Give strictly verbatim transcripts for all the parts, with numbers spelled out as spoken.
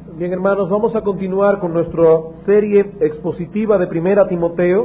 Bien, hermanos, vamos a continuar con nuestra serie expositiva de Primera Timoteo.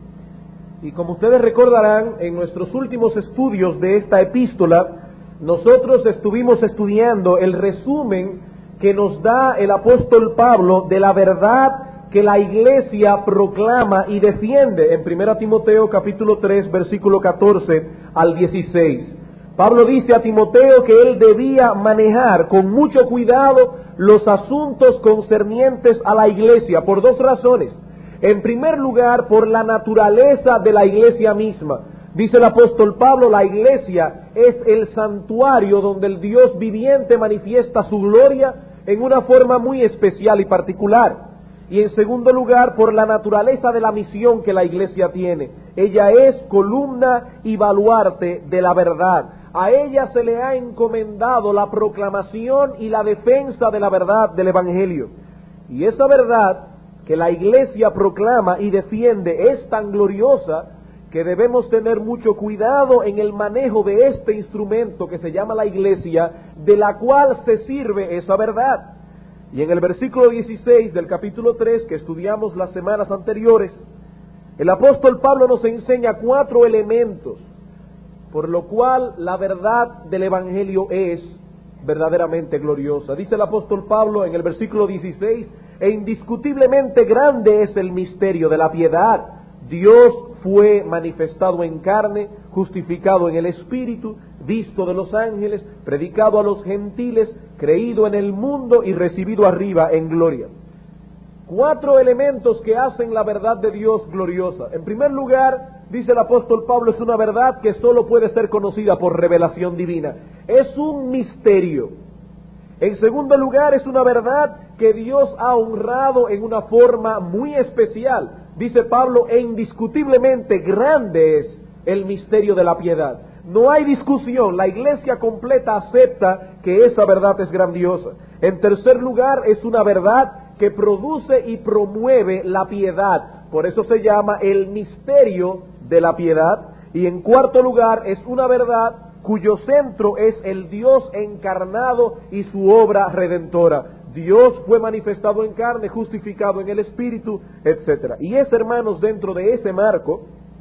Y como ustedes recordarán, en nuestros últimos estudios de esta epístola, nosotros estuvimos estudiando el resumen que nos da el apóstol Pablo de la verdad que la iglesia proclama y defiende en Primera Timoteo capítulo tres, versículo catorce al dieciséis. Pablo dice a Timoteo que él debía manejar con mucho cuidado los asuntos concernientes a la iglesia por dos razones. En primer lugar, por la naturaleza de la iglesia misma. Dice el apóstol Pablo, la iglesia es el santuario donde el Dios viviente manifiesta su gloria en una forma muy especial y particular. Y en segundo lugar, por la naturaleza de la misión que la iglesia tiene. Ella es columna y baluarte de la verdad. A ella se le ha encomendado la proclamación y la defensa de la verdad del Evangelio. Y esa verdad que la iglesia proclama y defiende es tan gloriosa que debemos tener mucho cuidado en el manejo de este instrumento que se llama la iglesia, de la cual se sirve esa verdad. Y en el versículo dieciséis del capítulo tres, que estudiamos las semanas anteriores, el apóstol Pablo nos enseña cuatro elementos por lo cual la verdad del Evangelio es verdaderamente gloriosa. Dice el apóstol Pablo en el versículo dieciséis, e indiscutiblemente grande es el misterio de la piedad. Dios fue manifestado en carne, justificado en el Espíritu, visto de los ángeles, predicado a los gentiles, creído en el mundo y recibido arriba en gloria. Cuatro elementos que hacen la verdad de Dios gloriosa. En primer lugar, dice el apóstol Pablo, es una verdad que solo puede ser conocida por revelación divina. Es un misterio. En segundo lugar, es una verdad que Dios ha honrado en una forma muy especial. Dice Pablo, e indiscutiblemente grande es el misterio de la piedad. No hay discusión, la iglesia completa acepta que esa verdad es grandiosa. En tercer lugar, es una verdad que produce y promueve la piedad. Por eso se llama el misterio de la piedad. Y en cuarto lugar, es una verdad cuyo centro es el Dios encarnado y su obra redentora. Dios fue manifestado en carne, justificado en el Espíritu, etcétera. Y es, hermanos, dentro de ese marco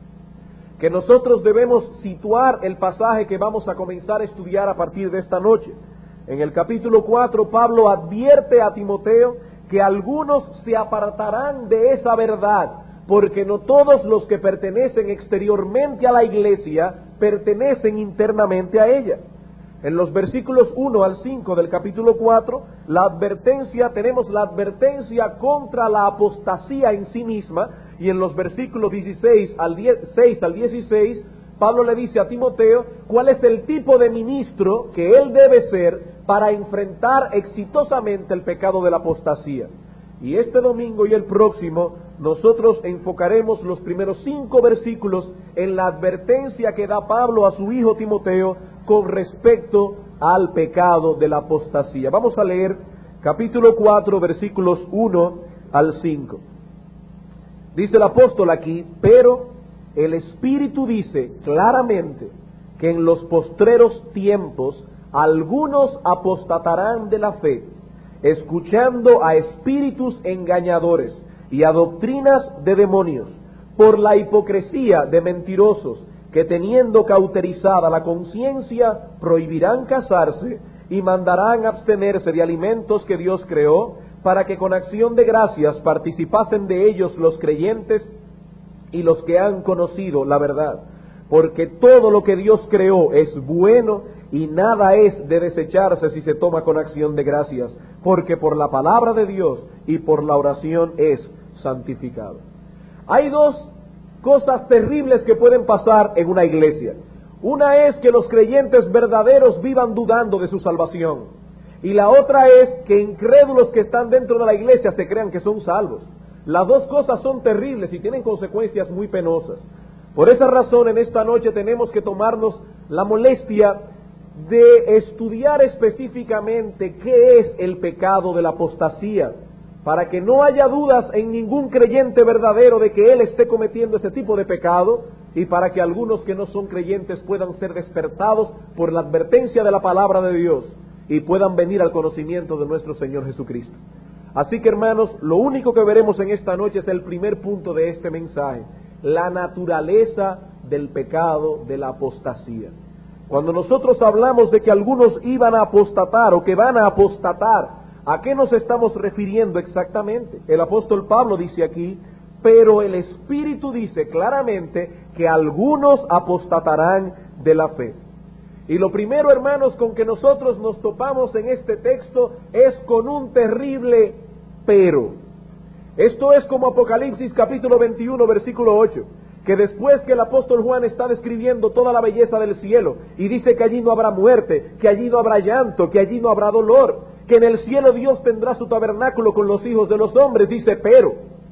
que nosotros debemos situar el pasaje que vamos a comenzar a estudiar a partir de esta noche. En el capítulo cuatro, Pablo advierte a Timoteo que algunos se apartarán de esa verdad, porque no todos los que pertenecen exteriormente a la iglesia pertenecen internamente a ella. En los versículos uno al cinco del capítulo cuatro, la advertencia, tenemos la advertencia contra la apostasía en sí misma, y en los versículos dieciséis al dieciséis, Pablo le dice a Timoteo cuál es el tipo de ministro que él debe ser para enfrentar exitosamente el pecado de la apostasía. Y este domingo y el próximo nosotros enfocaremos los primeros cinco versículos en la advertencia que da Pablo a su hijo Timoteo con respecto al pecado de la apostasía. Vamos a leer capítulo cuatro, versículos uno al cinco. Dice el apóstol aquí, pero el Espíritu dice claramente que en los postreros tiempos algunos apostatarán de la fe, escuchando a espíritus engañadores y a doctrinas de demonios, por la hipocresía de mentirosos, que teniendo cauterizada la conciencia, prohibirán casarse y mandarán abstenerse de alimentos que Dios creó, para que con acción de gracias participasen de ellos los creyentes y los que han conocido la verdad. Porque todo lo que Dios creó es bueno, y nada es de desecharse si se toma con acción de gracias, porque por la palabra de Dios y por la oración es santificado. Hay dos cosas terribles que pueden pasar en una iglesia. Una es que los creyentes verdaderos vivan dudando de su salvación, y la otra es que incrédulos que están dentro de la iglesia se crean que son salvos. Las dos cosas son terribles y tienen consecuencias muy penosas. Por esa razón, en esta noche tenemos que tomarnos la molestia de estudiar específicamente qué es el pecado de la apostasía, para que no haya dudas en ningún creyente verdadero de que él esté cometiendo ese tipo de pecado, y para que algunos que no son creyentes puedan ser despertados por la advertencia de la palabra de Dios y puedan venir al conocimiento de nuestro Señor Jesucristo. Así que, hermanos, lo único que veremos en esta noche es el primer punto de este mensaje: la naturaleza del pecado de la apostasía. Cuando nosotros hablamos de que algunos iban a apostatar o que van a apostatar, ¿a qué nos estamos refiriendo exactamente? El apóstol Pablo dice aquí: pero el Espíritu dice claramente que algunos apostatarán de la fe. Y lo primero, hermanos, con que nosotros nos topamos en este texto es con un terrible pero. Esto es como Apocalipsis capítulo veintiuno, versículo ocho, que después que el apóstol Juan está describiendo toda la belleza del cielo y dice que allí no habrá muerte, que allí no habrá llanto, que allí no habrá dolor, que en el cielo Dios tendrá su tabernáculo con los hijos de los hombres, dice pero.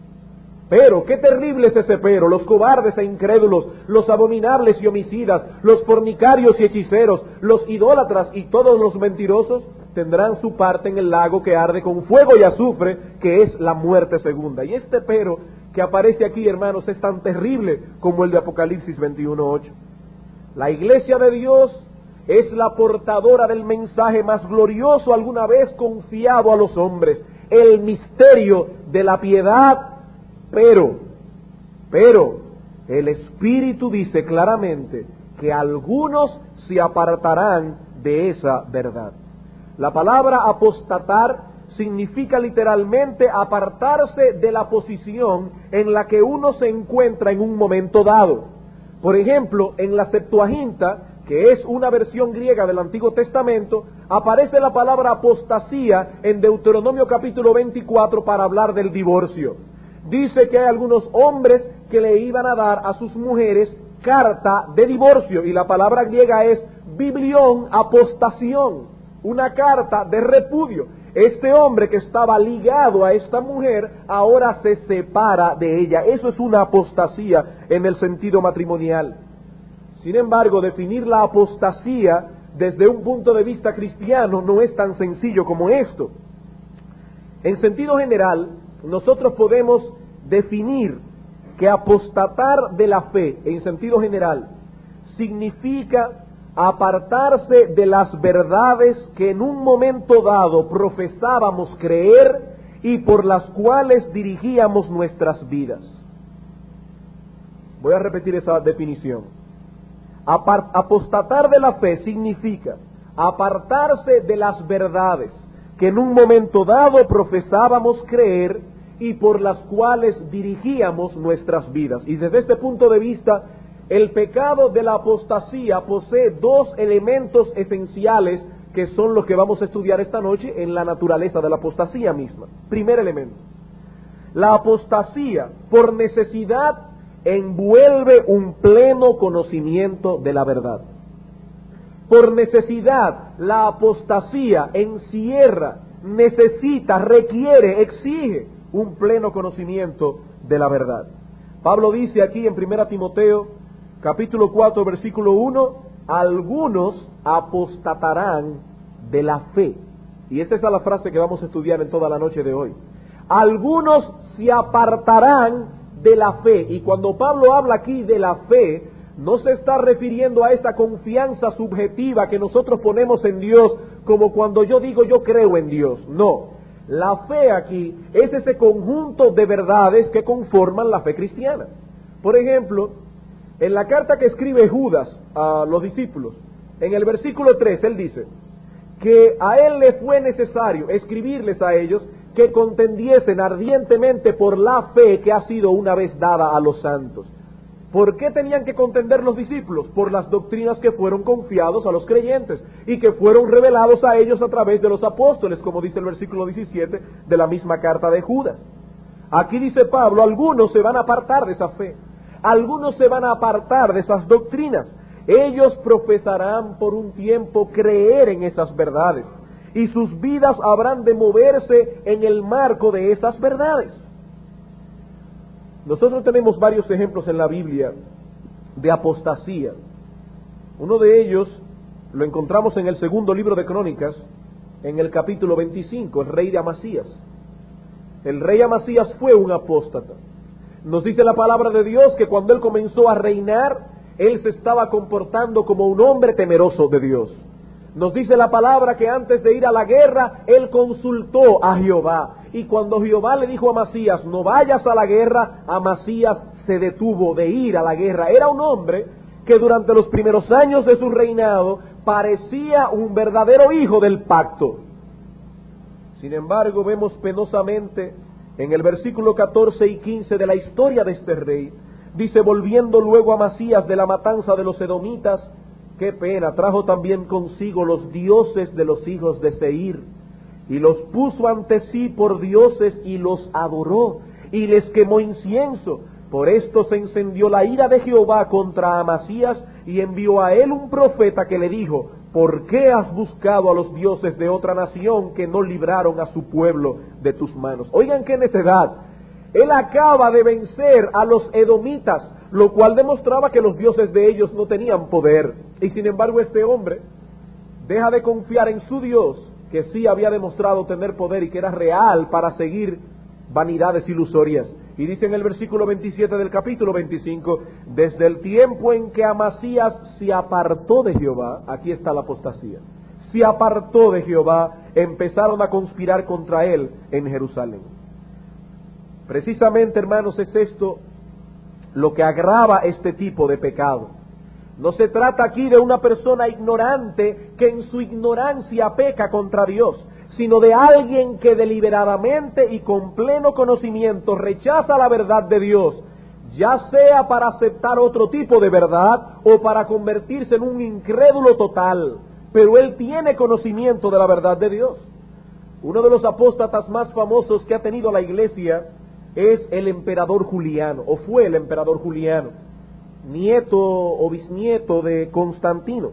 Pero, qué terrible es ese pero: los cobardes e incrédulos, los abominables y homicidas, los fornicarios y hechiceros, los idólatras y todos los mentirosos tendrán su parte en el lago que arde con fuego y azufre, que es la muerte segunda. Y este pero que aparece aquí, hermanos, es tan terrible como el de Apocalipsis veintiuno ocho. La iglesia de Dios es la portadora del mensaje más glorioso alguna vez confiado a los hombres: el misterio de la piedad. Pero, pero, el Espíritu dice claramente que algunos se apartarán de esa verdad. La palabra apostatar significa literalmente apartarse de la posición en la que uno se encuentra en un momento dado. Por ejemplo, en la Septuaginta, que es una versión griega del Antiguo Testamento, aparece la palabra apostasía en Deuteronomio capítulo veinticuatro para hablar del divorcio. Dice que hay algunos hombres que le iban a dar a sus mujeres carta de divorcio, y la palabra griega es biblión, apostación, una carta de repudio. Este hombre que estaba ligado a esta mujer ahora se separa de ella. Eso es una apostasía en el sentido matrimonial. Sin embargo, definir la apostasía desde un punto de vista cristiano no es tan sencillo como esto. En sentido general, nosotros podemos definir que apostatar de la fe, en sentido general, significa apartarse de las verdades que en un momento dado profesábamos creer y por las cuales dirigíamos nuestras vidas. Voy a repetir esa definición. Apart- apostatar de la fe significa apartarse de las verdades que en un momento dado profesábamos creer y por las cuales dirigíamos nuestras vidas. Y desde este punto de vista, el pecado de la apostasía posee dos elementos esenciales que son los que vamos a estudiar esta noche en la naturaleza de la apostasía misma. Primer elemento: la apostasía, por necesidad, envuelve un pleno conocimiento de la verdad. Por necesidad, la apostasía encierra, necesita, requiere, exige un pleno conocimiento de la verdad. Pablo dice aquí en primera Timoteo, capítulo cuatro, versículo uno, algunos apostatarán de la fe. Y esa es la frase que vamos a estudiar en toda la noche de hoy. Algunos se apartarán de la fe. Y cuando Pablo habla aquí de la fe, no se está refiriendo a esa confianza subjetiva que nosotros ponemos en Dios, como cuando yo digo yo creo en Dios. No, la fe aquí es ese conjunto de verdades que conforman la fe cristiana. Por ejemplo, en la carta que escribe Judas a los discípulos, en el versículo tres, él dice que a él le fue necesario escribirles a ellos que contendiesen ardientemente por la fe que ha sido una vez dada a los santos. ¿Por qué tenían que contender los discípulos? Por las doctrinas que fueron confiados a los creyentes y que fueron revelados a ellos a través de los apóstoles, como dice el versículo diecisiete de la misma carta de Judas. Aquí dice Pablo, algunos se van a apartar de esa fe, algunos se van a apartar de esas doctrinas. Ellos profesarán por un tiempo creer en esas verdades y sus vidas habrán de moverse en el marco de esas verdades. Nosotros tenemos varios ejemplos en la Biblia de apostasía. Uno de ellos lo encontramos en el segundo libro de Crónicas, en el capítulo veinticinco, el rey de Amasías. El rey Amasías fue un apóstata. Nos dice la palabra de Dios que cuando él comenzó a reinar, él se estaba comportando como un hombre temeroso de Dios. Nos dice la palabra que antes de ir a la guerra, él consultó a Jehová. Y cuando Jehová le dijo a Amasías, no vayas a la guerra, Amasías se detuvo de ir a la guerra. Era un hombre que durante los primeros años de su reinado parecía un verdadero hijo del pacto. Sin embargo, vemos penosamente en el versículo catorce y quince de la historia de este rey, dice, volviendo luego Amasías de la matanza de los edomitas, qué pena, trajo también consigo los dioses de los hijos de Seir, y los puso ante sí por dioses y los adoró, y les quemó incienso. Por esto se encendió la ira de Jehová contra Amasías, y envió a él un profeta que le dijo, ¿por qué has buscado a los dioses de otra nación que no libraron a su pueblo de tus manos? Oigan qué necedad. Él acaba de vencer a los edomitas, lo cual demostraba que los dioses de ellos no tenían poder. Y sin embargo este hombre deja de confiar en su Dios, que sí había demostrado tener poder y que era real, para seguir vanidades ilusorias. Y dice en el versículo veintisiete del capítulo veinticinco, desde el tiempo en que Amasías se apartó de Jehová, aquí está la apostasía, se apartó de Jehová, empezaron a conspirar contra él en Jerusalén. Precisamente, hermanos, es esto lo que agrava este tipo de pecado. No se trata aquí de una persona ignorante que en su ignorancia peca contra Dios, sino de alguien que deliberadamente y con pleno conocimiento rechaza la verdad de Dios, ya sea para aceptar otro tipo de verdad o para convertirse en un incrédulo total, pero él tiene conocimiento de la verdad de Dios. Uno de los apóstatas más famosos que ha tenido la iglesia es el emperador Juliano, o fue el emperador Juliano, nieto o bisnieto de Constantino.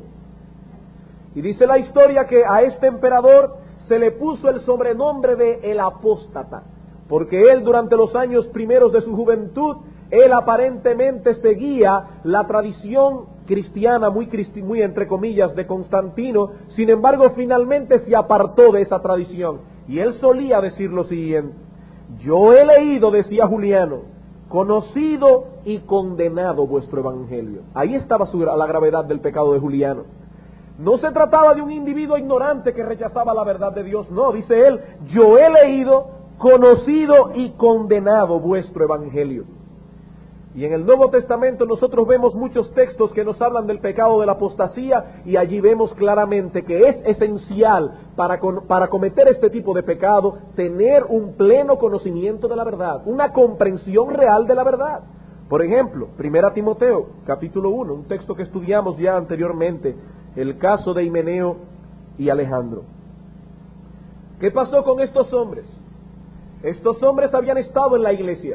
Y dice la historia que a este emperador se le puso el sobrenombre de el apóstata, porque él durante los años primeros de su juventud, él aparentemente seguía la tradición cristiana, muy, cristi muy entre comillas, de Constantino. Sin embargo, finalmente se apartó de esa tradición, y él solía decir lo siguiente: yo he leído, decía Juliano, conocido y condenado vuestro evangelio. Ahí estaba su, la gravedad del pecado de Juliano. No se trataba de un individuo ignorante que rechazaba la verdad de Dios, no, dice él, yo he leído, conocido y condenado vuestro evangelio. Y en el Nuevo Testamento nosotros vemos muchos textos que nos hablan del pecado de la apostasía, y allí vemos claramente que es esencial para, con, para cometer este tipo de pecado tener un pleno conocimiento de la verdad, una comprensión real de la verdad. Por ejemplo, Primera Timoteo, capítulo uno, un texto que estudiamos ya anteriormente, el caso de Himeneo y Alejandro. ¿Qué pasó con estos hombres? Estos hombres habían estado en la iglesia,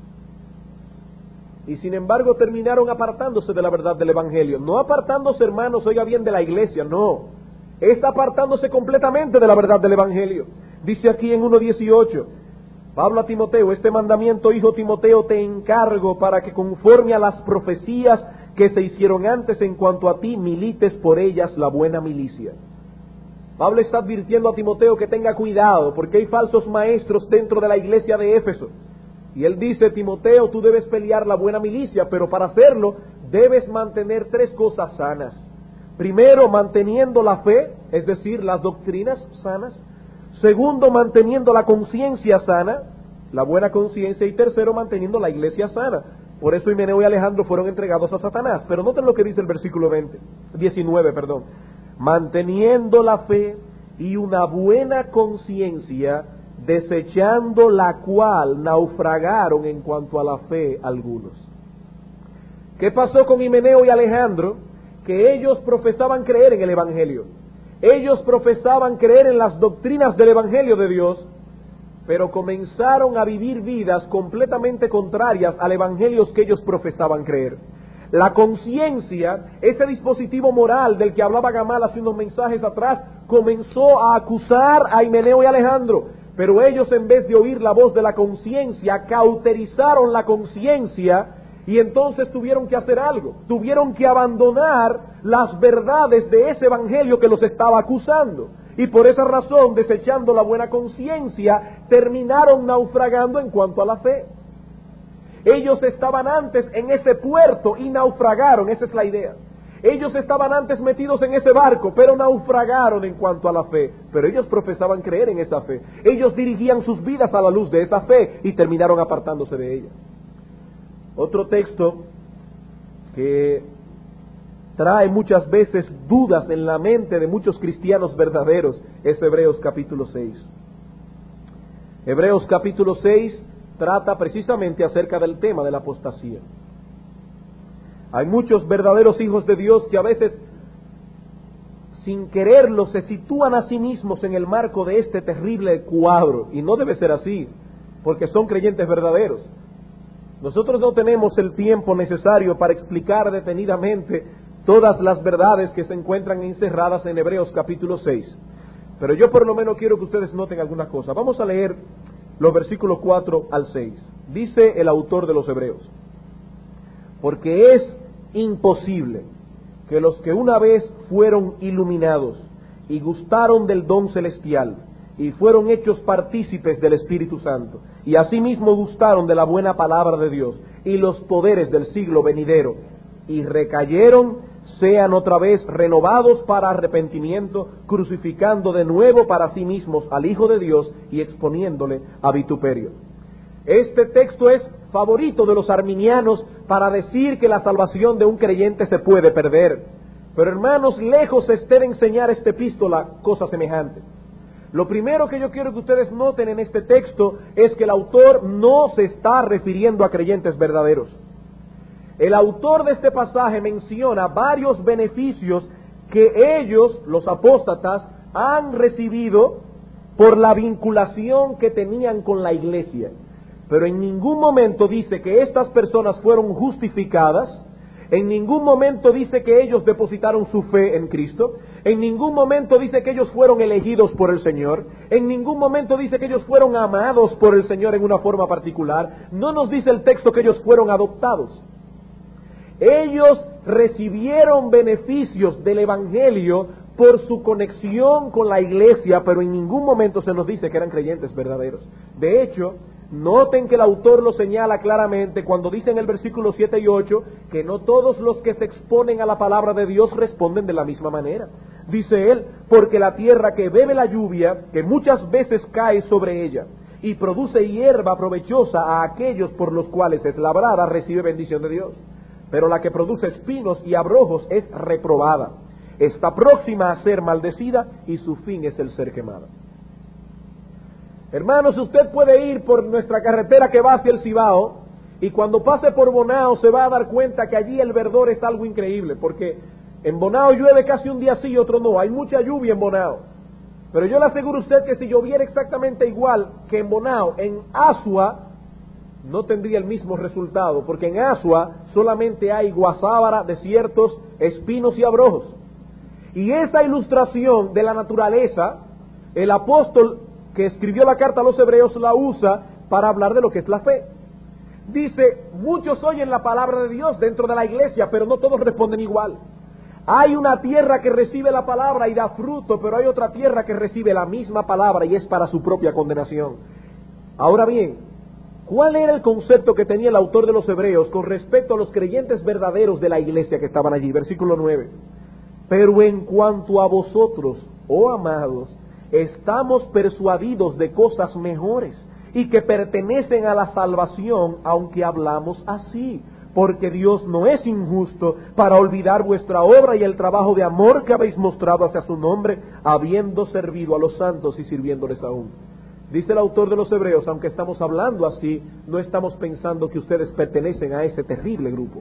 y sin embargo terminaron apartándose de la verdad del evangelio. No apartándose, hermanos, oiga bien, de la iglesia, no. Es apartándose completamente de la verdad del evangelio. Dice aquí en uno dieciocho, Pablo a Timoteo, este mandamiento, hijo Timoteo, te encargo para que conforme a las profecías que se hicieron antes en cuanto a ti, milites por ellas la buena milicia. Pablo está advirtiendo a Timoteo que tenga cuidado, porque hay falsos maestros dentro de la iglesia de Éfeso. Y él dice: Timoteo, tú debes pelear la buena milicia, pero para hacerlo debes mantener tres cosas sanas. Primero, manteniendo la fe, es decir, las doctrinas sanas. Segundo, manteniendo la conciencia sana, la buena conciencia. Y tercero, manteniendo la iglesia sana. Por eso Himeneo y Alejandro fueron entregados a Satanás. Pero noten lo que dice el versículo veinte, diecinueve, perdón. Manteniendo la fe y una buena conciencia, desechando la cual naufragaron en cuanto a la fe algunos. ¿Qué pasó con Himeneo y Alejandro? Que ellos profesaban creer en el evangelio. Ellos profesaban creer en las doctrinas del evangelio de Dios, pero comenzaron a vivir vidas completamente contrarias al evangelio que ellos profesaban creer. La conciencia, ese dispositivo moral del que hablaba Gamal hace unos mensajes atrás, comenzó a acusar a Himeneo y Alejandro, pero ellos, en vez de oír la voz de la conciencia, cauterizaron la conciencia, y entonces tuvieron que hacer algo, tuvieron que abandonar las verdades de ese evangelio que los estaba acusando. Y por esa razón, desechando la buena conciencia, terminaron naufragando en cuanto a la fe. Ellos estaban antes en ese puerto y naufragaron, esa es la idea. Ellos estaban antes metidos en ese barco, pero naufragaron en cuanto a la fe. Pero ellos profesaban creer en esa fe. Ellos dirigían sus vidas a la luz de esa fe y terminaron apartándose de ella. Otro texto que trae muchas veces dudas en la mente de muchos cristianos verdaderos es Hebreos capítulo seis. Hebreos capítulo seis trata precisamente acerca del tema de la apostasía. Hay muchos verdaderos hijos de Dios que a veces, sin quererlo, se sitúan a sí mismos en el marco de este terrible cuadro, y no debe ser así, porque son creyentes verdaderos. Nosotros no tenemos el tiempo necesario para explicar detenidamente todas las verdades que se encuentran encerradas en Hebreos capítulo seis, pero yo por lo menos quiero que ustedes noten alguna cosa. Vamos a leer los versículos cuatro al seis. Dice el autor de los Hebreos: porque es imposible que los que una vez fueron iluminados y gustaron del don celestial y fueron hechos partícipes del Espíritu Santo y asimismo gustaron de la buena palabra de Dios y los poderes del siglo venidero y recayeron, sean otra vez renovados para arrepentimiento, crucificando de nuevo para sí mismos al Hijo de Dios y exponiéndole a vituperio. Este texto es favorito de los arminianos para decir que la salvación de un creyente se puede perder. Pero hermanos, lejos esté de enseñar esta epístola cosa semejante. Lo primero que yo quiero que ustedes noten en este texto es que el autor no se está refiriendo a creyentes verdaderos. El autor de este pasaje menciona varios beneficios que ellos, los apóstatas, han recibido por la vinculación que tenían con la iglesia. Pero en ningún momento dice que estas personas fueron justificadas, en ningún momento dice que ellos depositaron su fe en Cristo, en ningún momento dice que ellos fueron elegidos por el Señor, en ningún momento dice que ellos fueron amados por el Señor en una forma particular. No nos dice el texto que ellos fueron adoptados. Ellos recibieron beneficios del Evangelio por su conexión con la iglesia, pero en ningún momento se nos dice que eran creyentes verdaderos. De hecho, noten que el autor lo señala claramente cuando dice en el versículo siete y ocho que no todos los que se exponen a la palabra de Dios responden de la misma manera. Dice él: porque la tierra que bebe la lluvia, que muchas veces cae sobre ella, y produce hierba provechosa a aquellos por los cuales es labrada, recibe bendición de Dios. Pero la que produce espinos y abrojos es reprobada. Está próxima a ser maldecida y su fin es el ser quemada. Hermanos, usted puede ir por nuestra carretera que va hacia el Cibao y cuando pase por Bonao se va a dar cuenta que allí el verdor es algo increíble, porque en Bonao llueve casi un día sí y otro no. Hay mucha lluvia en Bonao. Pero yo le aseguro a usted que si lloviera exactamente igual que en Bonao, en Asua no tendría el mismo resultado, porque en Asua solamente hay guasábara, desiertos, espinos y abrojos. Y esa ilustración de la naturaleza, el apóstol que escribió la carta a los Hebreos la usa para hablar de lo que es la fe. Dice: muchos oyen la palabra de Dios dentro de la iglesia, pero no todos responden igual. Hay una tierra que recibe la palabra y da fruto, pero hay otra tierra que recibe la misma palabra y es para su propia condenación. Ahora bien, ¿cuál era el concepto que tenía el autor de los Hebreos con respecto a los creyentes verdaderos de la iglesia que estaban allí? Versículo nueve. Pero en cuanto a vosotros, oh amados, estamos persuadidos de cosas mejores y que pertenecen a la salvación, aunque hablamos así, porque Dios no es injusto para olvidar vuestra obra y el trabajo de amor que habéis mostrado hacia su nombre, habiendo servido a los santos y sirviéndoles aún. Dice el autor de los Hebreos: aunque estamos hablando así, no estamos pensando que ustedes pertenecen a ese terrible grupo.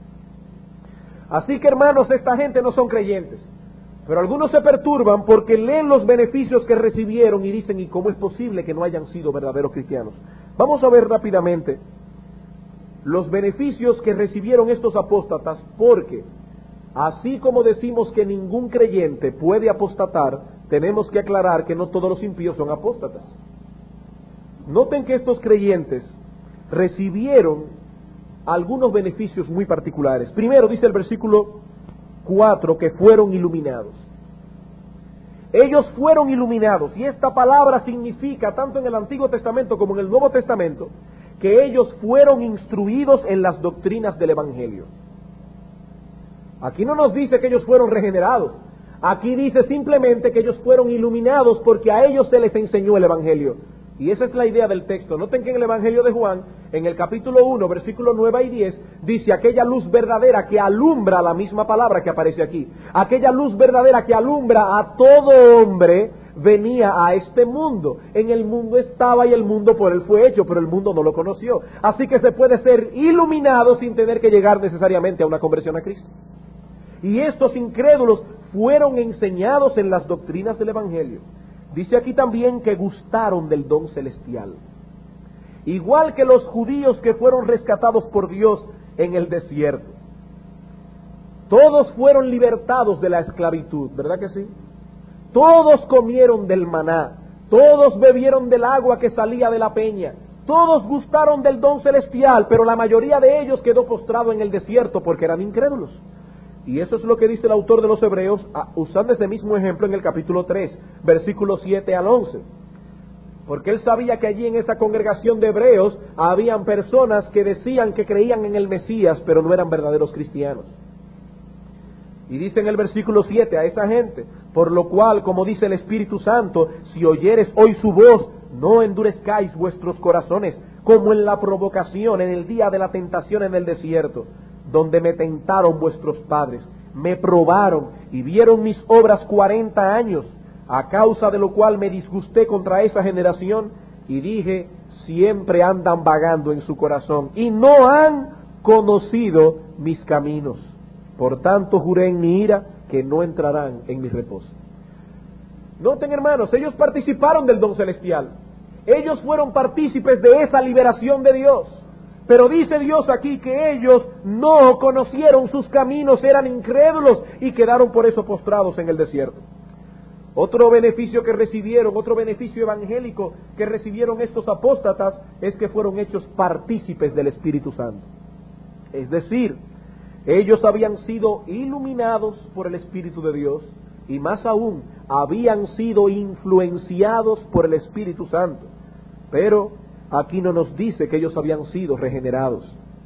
Así que, hermanos, esta gente no son creyentes, pero algunos se perturban porque leen los beneficios que recibieron y dicen: ¿y cómo es posible que no hayan sido verdaderos cristianos? Vamos a ver rápidamente los beneficios que recibieron estos apóstatas, porque así como decimos que ningún creyente puede apostatar, tenemos que aclarar que no todos los impíos son apóstatas. Noten que estos creyentes recibieron algunos beneficios muy particulares. Primero dice el versículo cuatro que fueron iluminados. Ellos fueron iluminados, y esta palabra significa, tanto en el Antiguo Testamento como en el Nuevo Testamento, que ellos fueron instruidos en las doctrinas del Evangelio. Aquí no nos dice que ellos fueron regenerados. Aquí dice simplemente que ellos fueron iluminados porque a ellos se les enseñó el Evangelio. Y esa es la idea del texto. Noten que en el Evangelio de Juan, en el capítulo uno, versículos nueve y diez, dice aquella luz verdadera que alumbra, la misma palabra que aparece aquí, aquella luz verdadera que alumbra a todo hombre, venía a este mundo. En el mundo estaba y el mundo por él fue hecho, pero el mundo no lo conoció. Así que se puede ser iluminado sin tener que llegar necesariamente a una conversión a Cristo. Y estos incrédulos fueron enseñados en las doctrinas del Evangelio. Dice aquí también que gustaron del don celestial. Igual que los judíos que fueron rescatados por Dios en el desierto. Todos fueron libertados de la esclavitud, ¿verdad que sí? Todos comieron del maná, todos bebieron del agua que salía de la peña, todos gustaron del don celestial, pero la mayoría de ellos quedó postrado en el desierto porque eran incrédulos. Y eso es lo que dice el autor de los Hebreos, usando ese mismo ejemplo en el capítulo tres, versículos siete al once. Porque él sabía que allí en esa congregación de hebreos habían personas que decían que creían en el Mesías, pero no eran verdaderos cristianos. Y dice en el versículo siete a esa gente: por lo cual, como dice el Espíritu Santo, si oyeres hoy su voz, no endurezcáis vuestros corazones, como en la provocación, en el día de la tentación en el desierto, donde me tentaron vuestros padres, me probaron y vieron mis obras cuarenta años, a causa de lo cual me disgusté contra esa generación, y dije, siempre andan vagando en su corazón, y no han conocido mis caminos. Por tanto juré en mi ira que no entrarán en mi reposo. Noten, hermanos, ellos participaron del don celestial. Ellos fueron partícipes de esa liberación de Dios. Pero dice Dios aquí que ellos no conocieron sus caminos, eran incrédulos y quedaron por eso postrados en el desierto. Otro beneficio que recibieron, otro beneficio evangélico que recibieron estos apóstatas es que fueron hechos partícipes del Espíritu Santo. Es decir, ellos habían sido iluminados por el Espíritu de Dios y más aún, habían sido influenciados por el Espíritu Santo. Pero aquí no nos dice que ellos habían sido regenerados.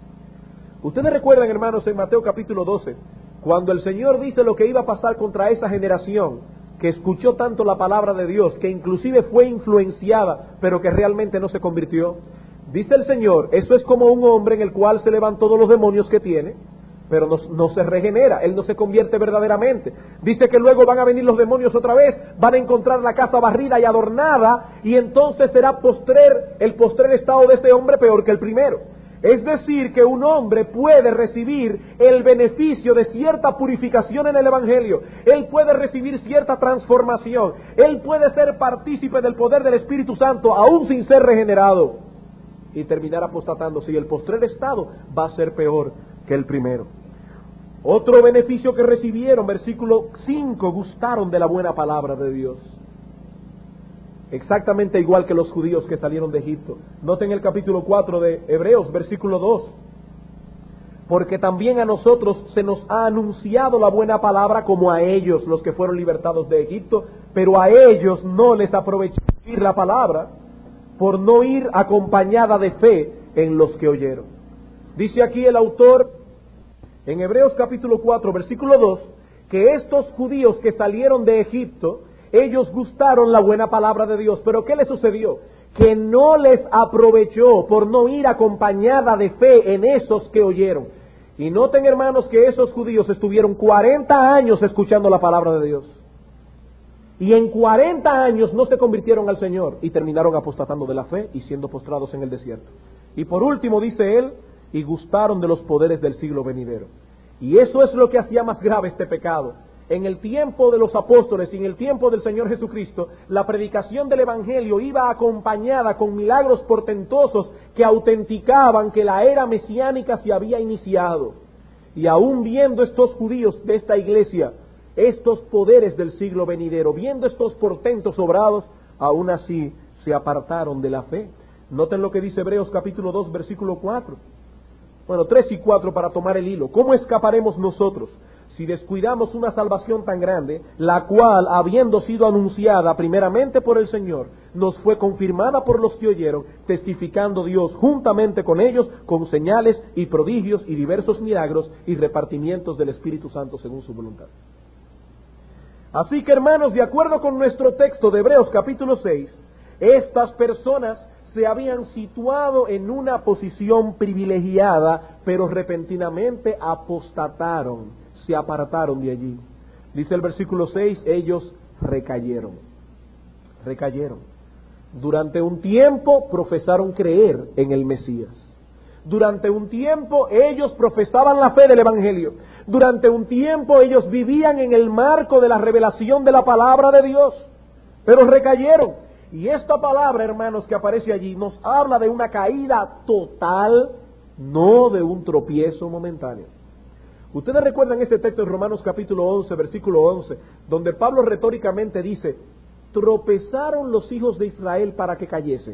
Ustedes recuerdan, hermanos, en Mateo capítulo doce, cuando el Señor dice lo que iba a pasar contra esa generación que escuchó tanto la palabra de Dios, que inclusive fue influenciada, pero que realmente no se convirtió. Dice el Señor, eso es como un hombre en el cual se le van todos los demonios que tiene, pero no, no se regenera, él no se convierte verdaderamente. Dice que luego van a venir los demonios otra vez, van a encontrar la casa barrida y adornada, y entonces será postrer, el postrer estado de ese hombre peor que el primero. Es decir, que un hombre puede recibir el beneficio de cierta purificación en el Evangelio, él puede recibir cierta transformación, él puede ser partícipe del poder del Espíritu Santo, aún sin ser regenerado, y terminar apostatándose, y el postrer estado va a ser peor que el primero. Otro beneficio que recibieron, versículo cinco, gustaron de la buena palabra de Dios. Exactamente igual que los judíos que salieron de Egipto. Noten el capítulo cuatro de Hebreos, versículo dos. Porque también a nosotros se nos ha anunciado la buena palabra como a ellos, los que fueron libertados de Egipto, pero a ellos no les aprovechó oír la palabra, por no ir acompañada de fe en los que oyeron. Dice aquí el autor, en Hebreos capítulo cuatro, versículo dos, que estos judíos que salieron de Egipto, ellos gustaron la buena palabra de Dios, pero ¿qué les sucedió? Que no les aprovechó por no ir acompañada de fe en esos que oyeron. Y noten, hermanos, que esos judíos estuvieron cuarenta años escuchando la palabra de Dios. Y en cuarenta años no se convirtieron al Señor y terminaron apostatando de la fe y siendo postrados en el desierto. Y por último dice él, y gustaron de los poderes del siglo venidero. Y eso es lo que hacía más grave este pecado. En el tiempo de los apóstoles y en el tiempo del Señor Jesucristo, la predicación del Evangelio iba acompañada con milagros portentosos que autenticaban que la era mesiánica se había iniciado. Y aún viendo estos judíos de esta iglesia, estos poderes del siglo venidero, viendo estos portentos obrados, aún así se apartaron de la fe. Noten lo que dice Hebreos capítulo dos, versículo cuatro. Bueno, tres y cuatro para tomar el hilo. ¿Cómo escaparemos nosotros si descuidamos una salvación tan grande, la cual, habiendo sido anunciada primeramente por el Señor, nos fue confirmada por los que oyeron, testificando Dios juntamente con ellos, con señales y prodigios y diversos milagros y repartimientos del Espíritu Santo según su voluntad? Así que, hermanos, de acuerdo con nuestro texto de Hebreos capítulo seis, estas personas se habían situado en una posición privilegiada, pero repentinamente apostataron, se apartaron de allí. Dice el versículo seis, ellos recayeron, recayeron. Durante un tiempo profesaron creer en el Mesías. Durante un tiempo ellos profesaban la fe del Evangelio. Durante un tiempo ellos vivían en el marco de la revelación de la palabra de Dios, pero recayeron. Y esta palabra, hermanos, que aparece allí, nos habla de una caída total, no de un tropiezo momentáneo. Ustedes recuerdan ese texto en Romanos capítulo once, versículo once, donde Pablo retóricamente dice, tropezaron los hijos de Israel para que cayesen.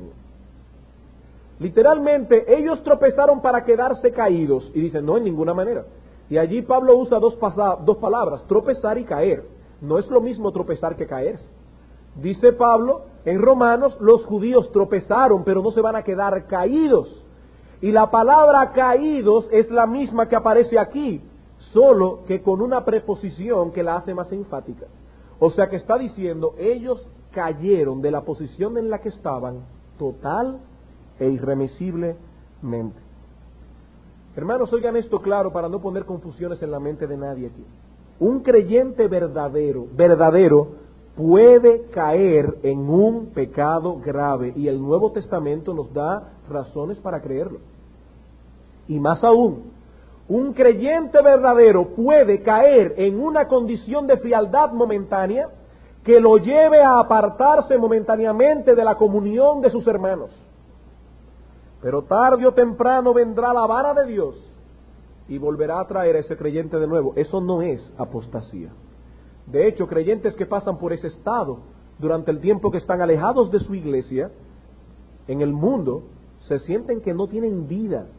Literalmente, ellos tropezaron para quedarse caídos. Y dicen, no, en ninguna manera. Y allí Pablo usa dos, dos palabras, tropezar y caer. No es lo mismo tropezar que caerse. Dice Pablo, en Romanos, los judíos tropezaron, pero no se van a quedar caídos. Y la palabra caídos es la misma que aparece aquí, solo que con una preposición que la hace más enfática. O sea que está diciendo, ellos cayeron de la posición en la que estaban total e irremisiblemente. Hermanos, oigan esto claro para no poner confusiones en la mente de nadie aquí. Un creyente verdadero, verdadero, puede caer en un pecado grave, y el Nuevo Testamento nos da razones para creerlo. Y más aún, un creyente verdadero puede caer en una condición de frialdad momentánea que lo lleve a apartarse momentáneamente de la comunión de sus hermanos. Pero tarde o temprano vendrá la vara de Dios y volverá a traer a ese creyente de nuevo. Eso no es apostasía. De hecho, creyentes que pasan por ese estado durante el tiempo que están alejados de su iglesia, en el mundo, se sienten que no tienen vida.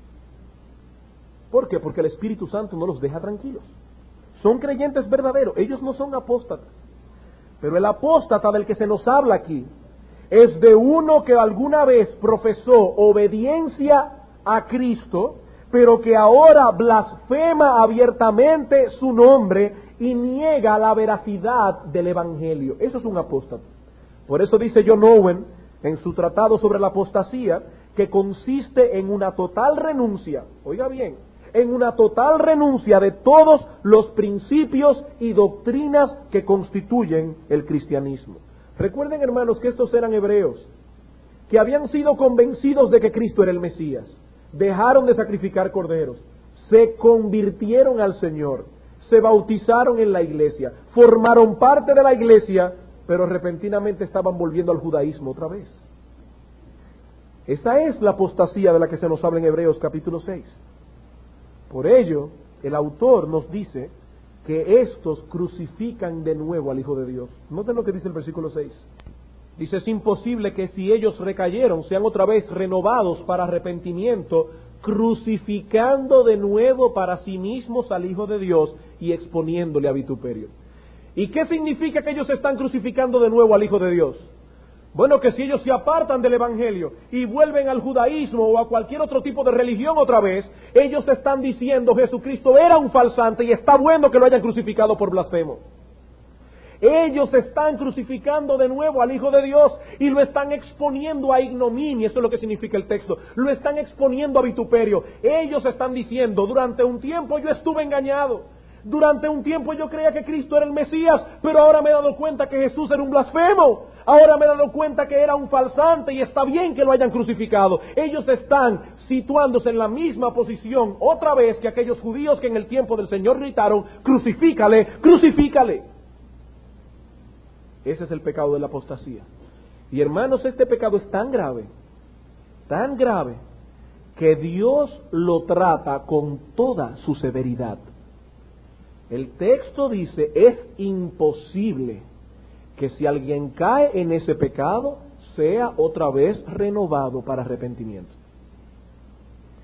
¿Por qué? Porque el Espíritu Santo no los deja tranquilos. Son creyentes verdaderos, ellos no son apóstatas. Pero el apóstata del que se nos habla aquí es de uno que alguna vez profesó obediencia a Cristo, pero que ahora blasfema abiertamente su nombre y niega la veracidad del Evangelio. Eso es un apóstata. Por eso dice John Owen en su tratado sobre la apostasía, que consiste en una total renuncia, oiga bien, en una total renuncia de todos los principios y doctrinas que constituyen el cristianismo. Recuerden, hermanos, que estos eran hebreos, que habían sido convencidos de que Cristo era el Mesías, dejaron de sacrificar corderos, se convirtieron al Señor, se bautizaron en la iglesia, formaron parte de la iglesia, pero repentinamente estaban volviendo al judaísmo otra vez. Esa es la apostasía de la que se nos habla en Hebreos capítulo seis. Por ello, el autor nos dice que estos crucifican de nuevo al Hijo de Dios. Noten lo que dice el versículo seis. Dice, es imposible que si ellos recayeron, sean otra vez renovados para arrepentimiento, crucificando de nuevo para sí mismos al Hijo de Dios y exponiéndole a vituperio. ¿Y qué significa que ellos están crucificando de nuevo al Hijo de Dios? Bueno, que si ellos se apartan del Evangelio y vuelven al judaísmo o a cualquier otro tipo de religión otra vez, ellos están diciendo Jesucristo era un falsante y está bueno que lo hayan crucificado por blasfemo. Ellos están crucificando de nuevo al Hijo de Dios y lo están exponiendo a ignominia, eso es lo que significa el texto, lo están exponiendo a vituperio. Ellos están diciendo, durante un tiempo yo estuve engañado, durante un tiempo yo creía que Cristo era el Mesías, pero ahora me he dado cuenta que Jesús era un blasfemo, ahora me he dado cuenta que era un falsante y está bien que lo hayan crucificado. Ellos están situándose en la misma posición otra vez que aquellos judíos que en el tiempo del Señor gritaron, crucifícale, crucifícale. Ese es el pecado de la apostasía. Y hermanos, este pecado es tan grave, tan grave, que Dios lo trata con toda su severidad. El texto dice, es imposible que si alguien cae en ese pecado, sea otra vez renovado para arrepentimiento.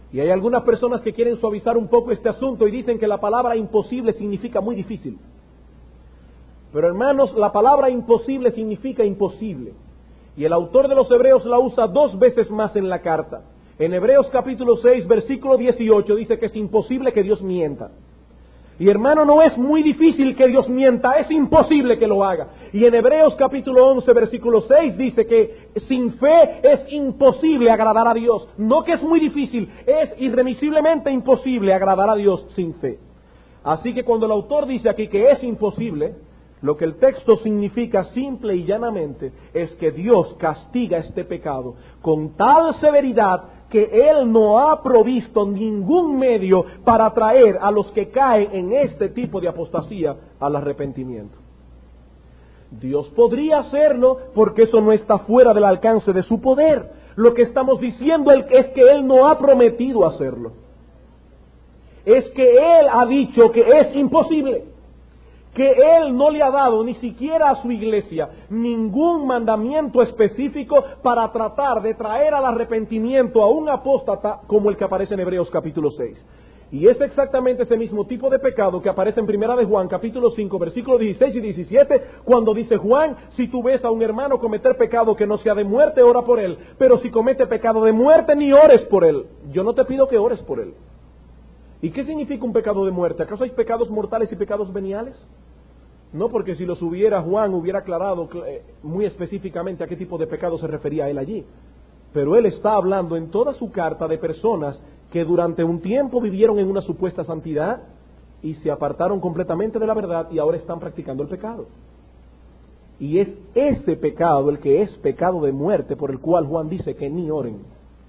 Y hay algunas personas que quieren suavizar un poco este asunto y dicen que la palabra imposible significa muy difícil. Pero hermanos, la palabra imposible significa imposible. Y el autor de los Hebreos la usa dos veces más en la carta. En Hebreos capítulo seis, versículo dieciocho, dice que es imposible que Dios mienta. Y hermano, no es muy difícil que Dios mienta, es imposible que lo haga. Y en Hebreos capítulo once, versículo seis, dice que sin fe es imposible agradar a Dios. No que es muy difícil, es irremisiblemente imposible agradar a Dios sin fe. Así que cuando el autor dice aquí que es imposible, lo que el texto significa simple y llanamente es que Dios castiga este pecado con tal severidad que Él no ha provisto ningún medio para atraer a los que caen en este tipo de apostasía al arrepentimiento. Dios podría hacerlo porque eso no está fuera del alcance de su poder. Lo que estamos diciendo es que Él no ha prometido hacerlo. Es que Él ha dicho que es imposible. Que Él no le ha dado ni siquiera a su iglesia ningún mandamiento específico para tratar de traer al arrepentimiento a un apóstata como el que aparece en Hebreos capítulo seis. Y es exactamente ese mismo tipo de pecado que aparece en Primera de Juan capítulo cinco, versículos dieciséis y diecisiete, cuando dice Juan: si tú ves a un hermano cometer pecado que no sea de muerte, ora por él, pero si comete pecado de muerte, ni ores por él. Yo no te pido que ores por él. ¿Y qué significa un pecado de muerte? ¿Acaso hay pecados mortales y pecados veniales? No, porque si los hubiera, Juan hubiera aclarado muy específicamente a qué tipo de pecado se refería él allí. Pero él está hablando en toda su carta de personas que durante un tiempo vivieron en una supuesta santidad y se apartaron completamente de la verdad y ahora están practicando el pecado. Y es ese pecado el que es pecado de muerte, por el cual Juan dice que ni oren.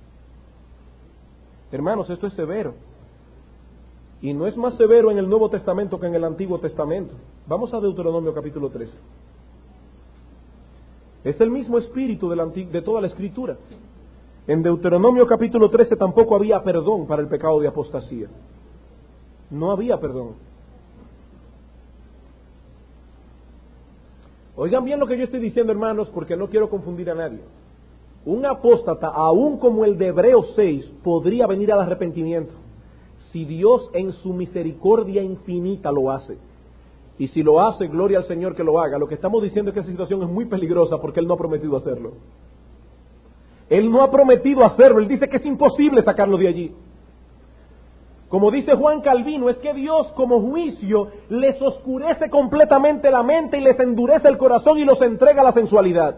Hermanos, esto es severo. Y no es más severo en el Nuevo Testamento que en el Antiguo Testamento. Vamos a Deuteronomio capítulo trece. Es el mismo espíritu de, la antig- de toda la Escritura. En Deuteronomio capítulo trece tampoco había perdón para el pecado de apostasía. No había perdón. Oigan bien lo que yo estoy diciendo, hermanos, porque no quiero confundir a nadie. Un apóstata, aún como el de Hebreos seis, podría venir al arrepentimiento si Dios en su misericordia infinita lo hace. Y si lo hace, gloria al Señor que lo haga. Lo que estamos diciendo es que esa situación es muy peligrosa porque Él no ha prometido hacerlo. Él no ha prometido hacerlo. Él dice que es imposible sacarlo de allí. Como dice Juan Calvino, es que Dios como juicio les oscurece completamente la mente y les endurece el corazón y los entrega a la sensualidad.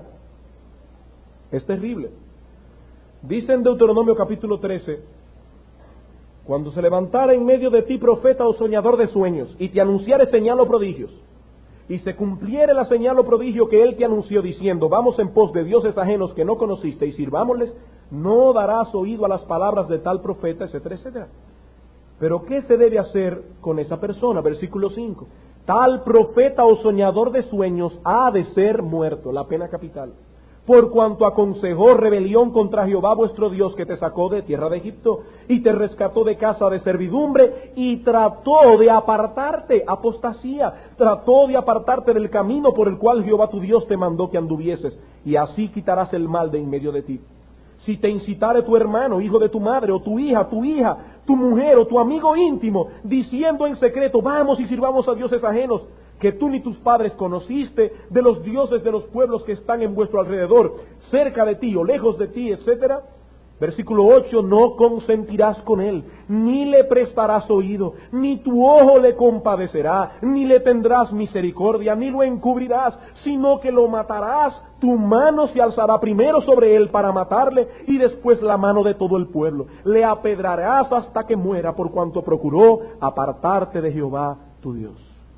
Es terrible. Dice en Deuteronomio capítulo trece: cuando se levantara en medio de ti profeta o soñador de sueños, y te anunciare señal o prodigios, y se cumpliere la señal o prodigio que él te anunció, diciendo: vamos en pos de dioses ajenos que no conociste y sirvámosles, no darás oído a las palabras de tal profeta, etcétera, etcétera. Pero ¿qué se debe hacer con esa persona? Versículo cinco. Tal profeta o soñador de sueños ha de ser muerto, la pena capital, por cuanto aconsejó rebelión contra Jehová vuestro Dios, que te sacó de tierra de Egipto y te rescató de casa de servidumbre, y trató de apartarte, apostasía, trató de apartarte del camino por el cual Jehová tu Dios te mandó que anduvieses, y así quitarás el mal de en medio de ti. Si te incitare tu hermano, hijo de tu madre, o tu hija, tu hija, tu mujer, o tu amigo íntimo, diciendo en secreto: vamos y sirvamos a dioses ajenos, que tú ni tus padres conociste, de los dioses de los pueblos que están en vuestro alrededor, cerca de ti o lejos de ti, etcétera. Versículo ocho: no consentirás con él, ni le prestarás oído, ni tu ojo le compadecerá, ni le tendrás misericordia, ni lo encubrirás, sino que lo matarás. Tu mano se alzará primero sobre él para matarle, y después la mano de todo el pueblo. Le apedrarás hasta que muera, por cuanto procuró apartarte de Jehová tu Dios.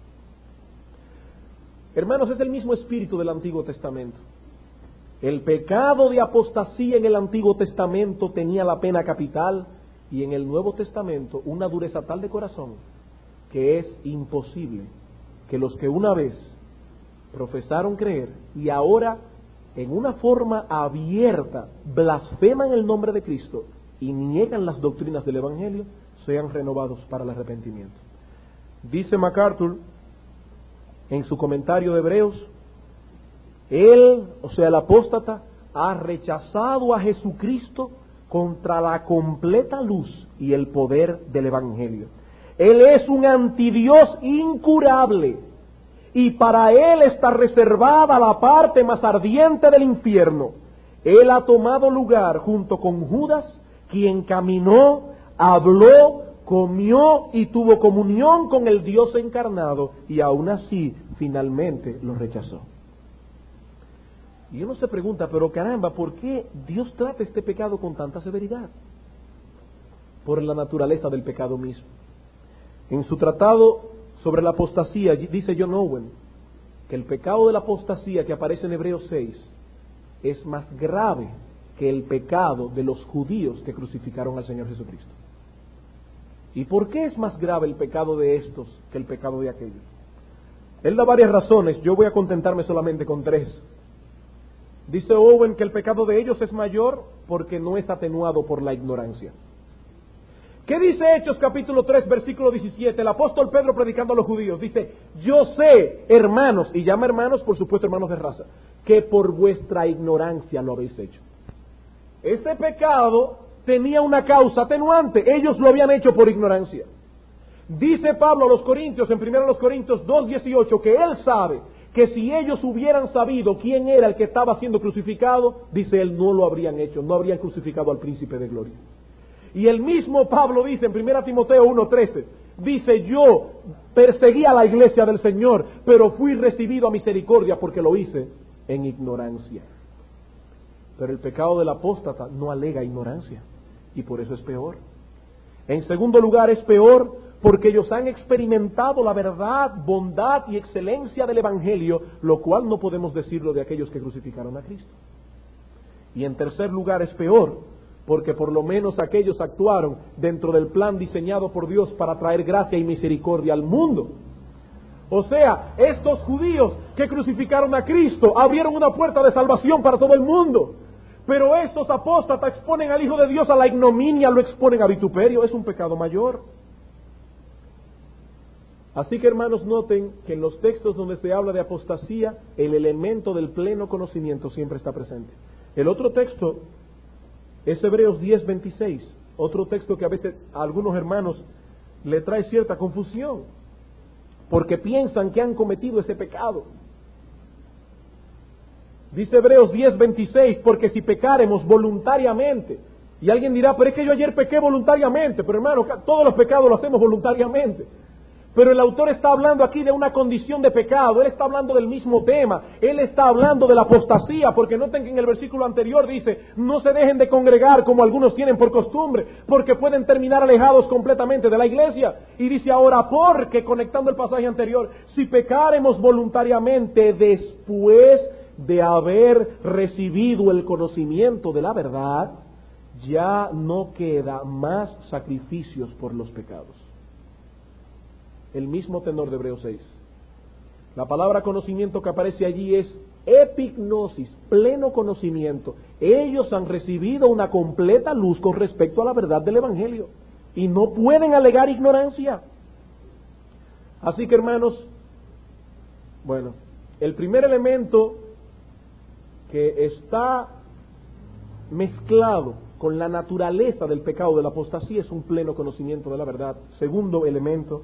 Hermanos, es el mismo espíritu del Antiguo Testamento. El pecado de apostasía en el Antiguo Testamento tenía la pena capital, y en el Nuevo Testamento una dureza tal de corazón que es imposible que los que una vez profesaron creer y ahora en una forma abierta blasfeman el nombre de Cristo y niegan las doctrinas del Evangelio sean renovados para el arrepentimiento. Dice MacArthur en su comentario de Hebreos: él, o sea el apóstata, ha rechazado a Jesucristo contra la completa luz y el poder del Evangelio. Él es un antidios incurable, y para él está reservada la parte más ardiente del infierno. Él ha tomado lugar junto con Judas, quien caminó, habló, comió y tuvo comunión con el Dios encarnado, y aún así finalmente lo rechazó. Y uno se pregunta, pero caramba, ¿por qué Dios trata este pecado con tanta severidad? Por la naturaleza del pecado mismo. En su tratado sobre la apostasía dice John Owen que el pecado de la apostasía que aparece en Hebreos seis es más grave que el pecado de los judíos que crucificaron al Señor Jesucristo. ¿Y por qué es más grave el pecado de estos que el pecado de aquellos? Él da varias razones, yo voy a contentarme solamente con tres. Dice Owen que el pecado de ellos es mayor porque no es atenuado por la ignorancia. ¿Qué dice Hechos capítulo tres, versículo diecisiete? El apóstol Pedro predicando a los judíos dice: yo sé, hermanos, y llama hermanos, por supuesto hermanos de raza, que por vuestra ignorancia lo habéis hecho. Este pecado tenía una causa atenuante, ellos lo habían hecho por ignorancia. Dice Pablo a los Corintios, en primero los Corintios dos, dieciocho, que él sabe que si ellos hubieran sabido quién era el que estaba siendo crucificado, dice él, no lo habrían hecho, no habrían crucificado al príncipe de gloria. Y el mismo Pablo dice en primero Timoteo uno, trece, dice: yo perseguí a la iglesia del Señor, pero fui recibido a misericordia porque lo hice en ignorancia. Pero el pecado del apóstata no alega ignorancia, y por eso es peor. En segundo lugar, es peor porque ellos han experimentado la verdad, bondad y excelencia del Evangelio, lo cual no podemos decirlo de aquellos que crucificaron a Cristo. Y en tercer lugar, es peor porque por lo menos aquellos actuaron dentro del plan diseñado por Dios para traer gracia y misericordia al mundo. O sea, estos judíos que crucificaron a Cristo abrieron una puerta de salvación para todo el mundo. Pero estos apóstatas exponen al Hijo de Dios a la ignominia, lo exponen a vituperio, es un pecado mayor. Así que, hermanos, noten que en los textos donde se habla de apostasía, el elemento del pleno conocimiento siempre está presente. El otro texto es Hebreos diez, veintiséis, otro texto que a veces a algunos hermanos le trae cierta confusión, porque piensan que han cometido ese pecado. Dice Hebreos diez, veintiséis, porque si pecáremos voluntariamente, y alguien dirá, pero es que yo ayer pequé voluntariamente, pero hermano, todos los pecados los hacemos voluntariamente. Pero el autor está hablando aquí de una condición de pecado, él está hablando del mismo tema, él está hablando de la apostasía, porque noten que en el versículo anterior dice: no se dejen de congregar como algunos tienen por costumbre, porque pueden terminar alejados completamente de la iglesia. Y dice ahora, porque, conectando el pasaje anterior, si pecáremos voluntariamente después de haber recibido el conocimiento de la verdad, ya no queda más sacrificios por los pecados. El mismo tenor de Hebreos seis. La palabra conocimiento que aparece allí es epignosis, pleno conocimiento. Ellos han recibido una completa luz con respecto a la verdad del Evangelio y no pueden alegar ignorancia. Así que, hermanos, bueno, el primer elemento que está mezclado con la naturaleza del pecado de la apostasía es un pleno conocimiento de la verdad. Segundo elemento,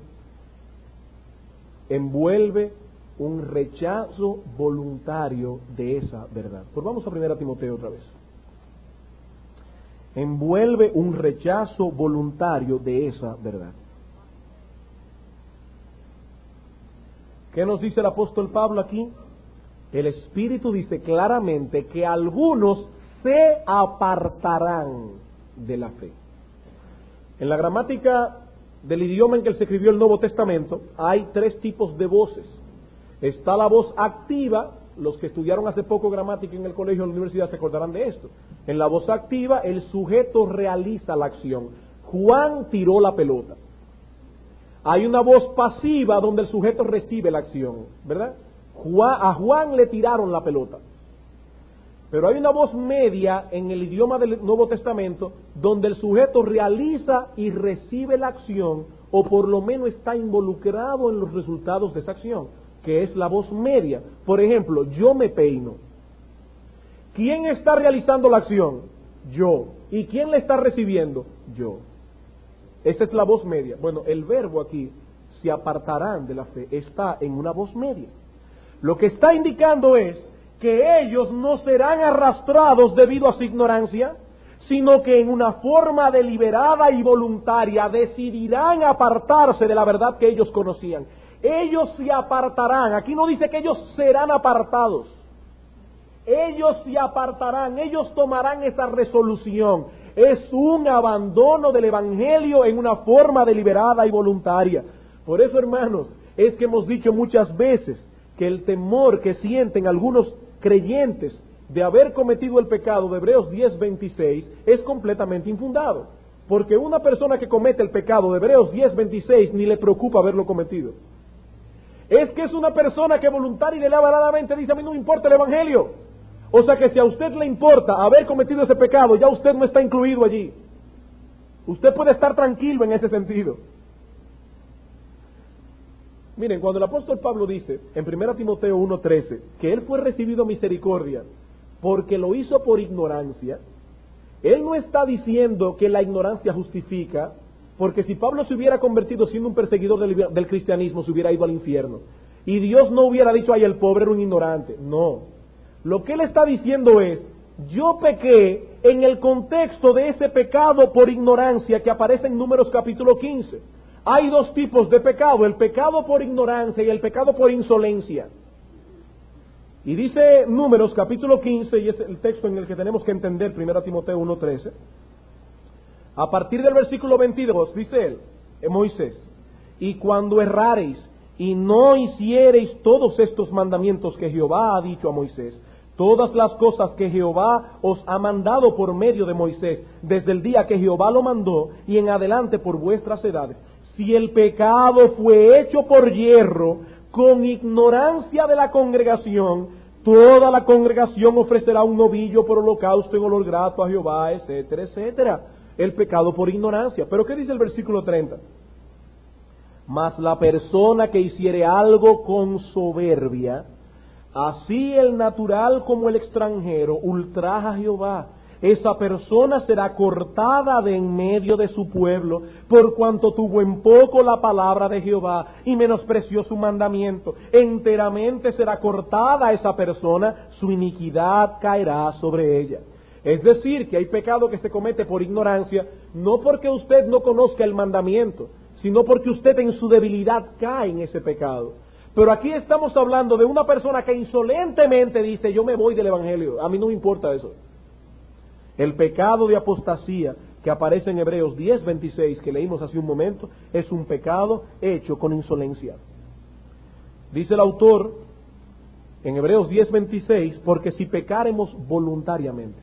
envuelve un rechazo voluntario de esa verdad. Pues vamos a primero Timoteo otra vez. Envuelve un rechazo voluntario de esa verdad. ¿Qué nos dice el apóstol Pablo aquí? El Espíritu dice claramente que algunos se apartarán de la fe. En la gramática del idioma en que se escribió el Nuevo Testamento hay tres tipos de voces. Está la voz activa, los que estudiaron hace poco gramática en el colegio o en la universidad se acordarán de esto. En la voz activa el sujeto realiza la acción. Juan tiró la pelota. Hay una voz pasiva donde el sujeto recibe la acción, ¿verdad? Juan, a Juan le tiraron la pelota. Pero hay una voz media en el idioma del Nuevo Testamento donde el sujeto realiza y recibe la acción, o por lo menos está involucrado en los resultados de esa acción, que es la voz media. Por ejemplo, yo me peino. ¿Quién está realizando la acción? Yo. ¿Y quién le está recibiendo? Yo. Esa es la voz media. Bueno, el verbo aquí, se apartarán de la fe, está en una voz media. Lo que está indicando es que ellos no serán arrastrados debido a su ignorancia, sino que en una forma deliberada y voluntaria decidirán apartarse de la verdad que ellos conocían. Ellos se apartarán. Aquí no dice que ellos serán apartados. Ellos se apartarán, ellos tomarán esa resolución. Es un abandono del Evangelio en una forma deliberada y voluntaria. Por eso, hermanos, es que hemos dicho muchas veces que el temor que sienten algunos creyentes de haber cometido el pecado de Hebreos diez veintiséis es completamente infundado. Porque una persona que comete el pecado de Hebreos diez veintiséis ni le preocupa haberlo cometido. Es que es una persona que voluntaria y deliberadamente dice: a mí no me importa el Evangelio. O sea que si a usted le importa haber cometido ese pecado, ya usted no está incluido allí. Usted puede estar tranquilo en ese sentido. Miren, cuando el apóstol Pablo dice en primera Timoteo uno trece que él fue recibido misericordia porque lo hizo por ignorancia, él no está diciendo que la ignorancia justifica, porque si Pablo se hubiera convertido siendo un perseguidor del, del cristianismo, se hubiera ido al infierno. Y Dios no hubiera dicho: ay, el pobre era un ignorante. No. Lo que él está diciendo es: yo pequé en el contexto de ese pecado por ignorancia que aparece en Números capítulo quince. Hay dos tipos de pecado: el pecado por ignorancia y el pecado por insolencia. Y dice Números capítulo quince, y es el texto en el que tenemos que entender primera Timoteo uno trece. A partir del versículo veintidós, dice él, Moisés: y cuando errareis y no hiciereis todos estos mandamientos que Jehová ha dicho a Moisés, todas las cosas que Jehová os ha mandado por medio de Moisés, desde el día que Jehová lo mandó y en adelante por vuestras edades, si el pecado fue hecho por yerro, con ignorancia de la congregación, toda la congregación ofrecerá un novillo por holocausto en olor grato a Jehová, etcétera, etcétera. El pecado por ignorancia. ¿Pero qué dice el versículo treinta? Mas la persona que hiciere algo con soberbia, así el natural como el extranjero, ultraja a Jehová. Esa persona será cortada de en medio de su pueblo, por cuanto tuvo en poco la palabra de Jehová y menospreció su mandamiento. Enteramente será cortada esa persona, su iniquidad caerá sobre ella. Es decir, que hay pecado que se comete por ignorancia, no porque usted no conozca el mandamiento, sino porque usted en su debilidad cae en ese pecado. Pero aquí estamos hablando de una persona que insolentemente dice: yo me voy del Evangelio, a mí no me importa eso. El pecado de apostasía que aparece en Hebreos diez veintiséis, que leímos hace un momento, es un pecado hecho con insolencia. Dice el autor en Hebreos diez veintiséis: porque si pecáremos voluntariamente,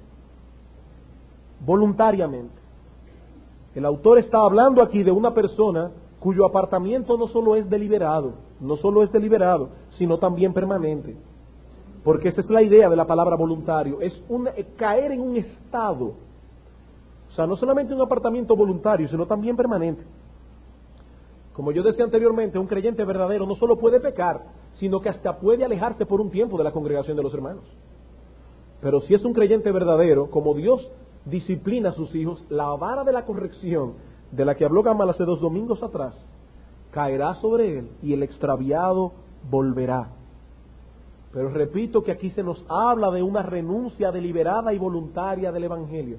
voluntariamente. El autor está hablando aquí de una persona cuyo apartamiento no solo es deliberado, no solo es deliberado, sino también permanente. Porque esa es la idea de la palabra voluntario, es un, caer en un estado. O sea, no solamente un apartamiento voluntario, sino también permanente. Como yo decía anteriormente, un creyente verdadero no solo puede pecar, sino que hasta puede alejarse por un tiempo de la congregación de los hermanos. Pero si es un creyente verdadero, como Dios disciplina a sus hijos, la vara de la corrección, de la que habló Gamal hace dos domingos atrás, caerá sobre él y el extraviado volverá. Pero repito que aquí se nos habla de una renuncia deliberada y voluntaria del Evangelio.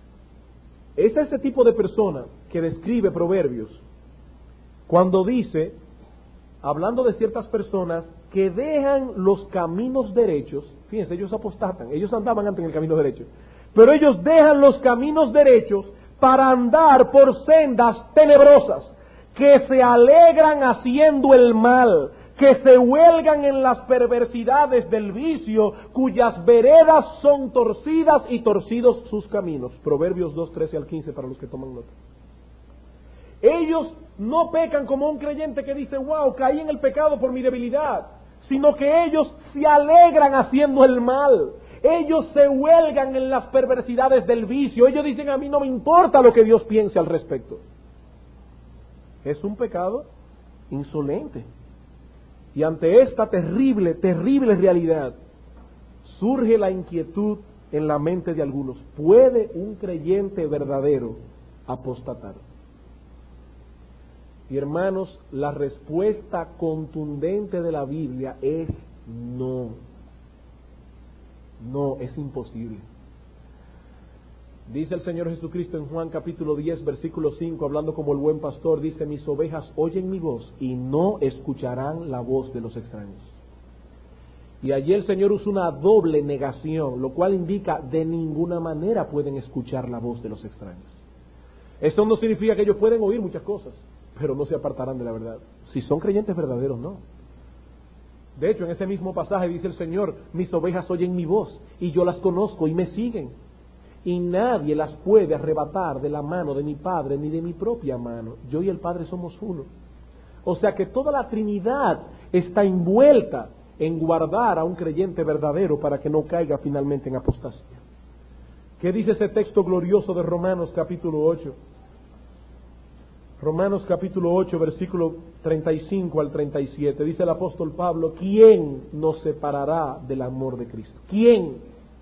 Es ese tipo de persona que describe Proverbios cuando dice, hablando de ciertas personas que dejan los caminos derechos. Fíjense, ellos apostatan, ellos andaban antes en el camino derecho, pero ellos dejan los caminos derechos para andar por sendas tenebrosas, que se alegran haciendo el mal, que se huelgan en las perversidades del vicio, cuyas veredas son torcidas y torcidos sus caminos. Proverbios dos, trece al quince para los que toman nota. Ellos no pecan como un creyente que dice, wow, caí en el pecado por mi debilidad, sino que ellos se alegran haciendo el mal. Ellos se huelgan en las perversidades del vicio. Ellos dicen, a mí no me importa lo que Dios piense al respecto. Es un pecado insolente. Y ante esta terrible, terrible realidad, surge la inquietud en la mente de algunos: ¿puede un creyente verdadero apostatar? Y hermanos, la respuesta contundente de la Biblia es no. No, es imposible. Dice el Señor Jesucristo en Juan capítulo diez, versículo cinco, hablando como el buen pastor, dice: mis ovejas oyen mi voz y no escucharán la voz de los extraños. Y allí el Señor usa una doble negación, lo cual indica de ninguna manera pueden escuchar la voz de los extraños. Esto no significa que ellos pueden oír muchas cosas, pero no se apartarán de la verdad. Si son creyentes verdaderos, no. De hecho, en ese mismo pasaje dice el Señor: mis ovejas oyen mi voz y yo las conozco y me siguen, y nadie las puede arrebatar de la mano de mi Padre ni de mi propia mano. Yo y el Padre somos uno. O sea que toda la Trinidad está envuelta en guardar a un creyente verdadero para que no caiga finalmente en apostasía. ¿Qué dice ese texto glorioso de Romanos capítulo ocho? Romanos capítulo ocho, versículo treinta y cinco al treinta y siete, dice el apóstol Pablo: ¿quién nos separará del amor de Cristo? ¿Quién?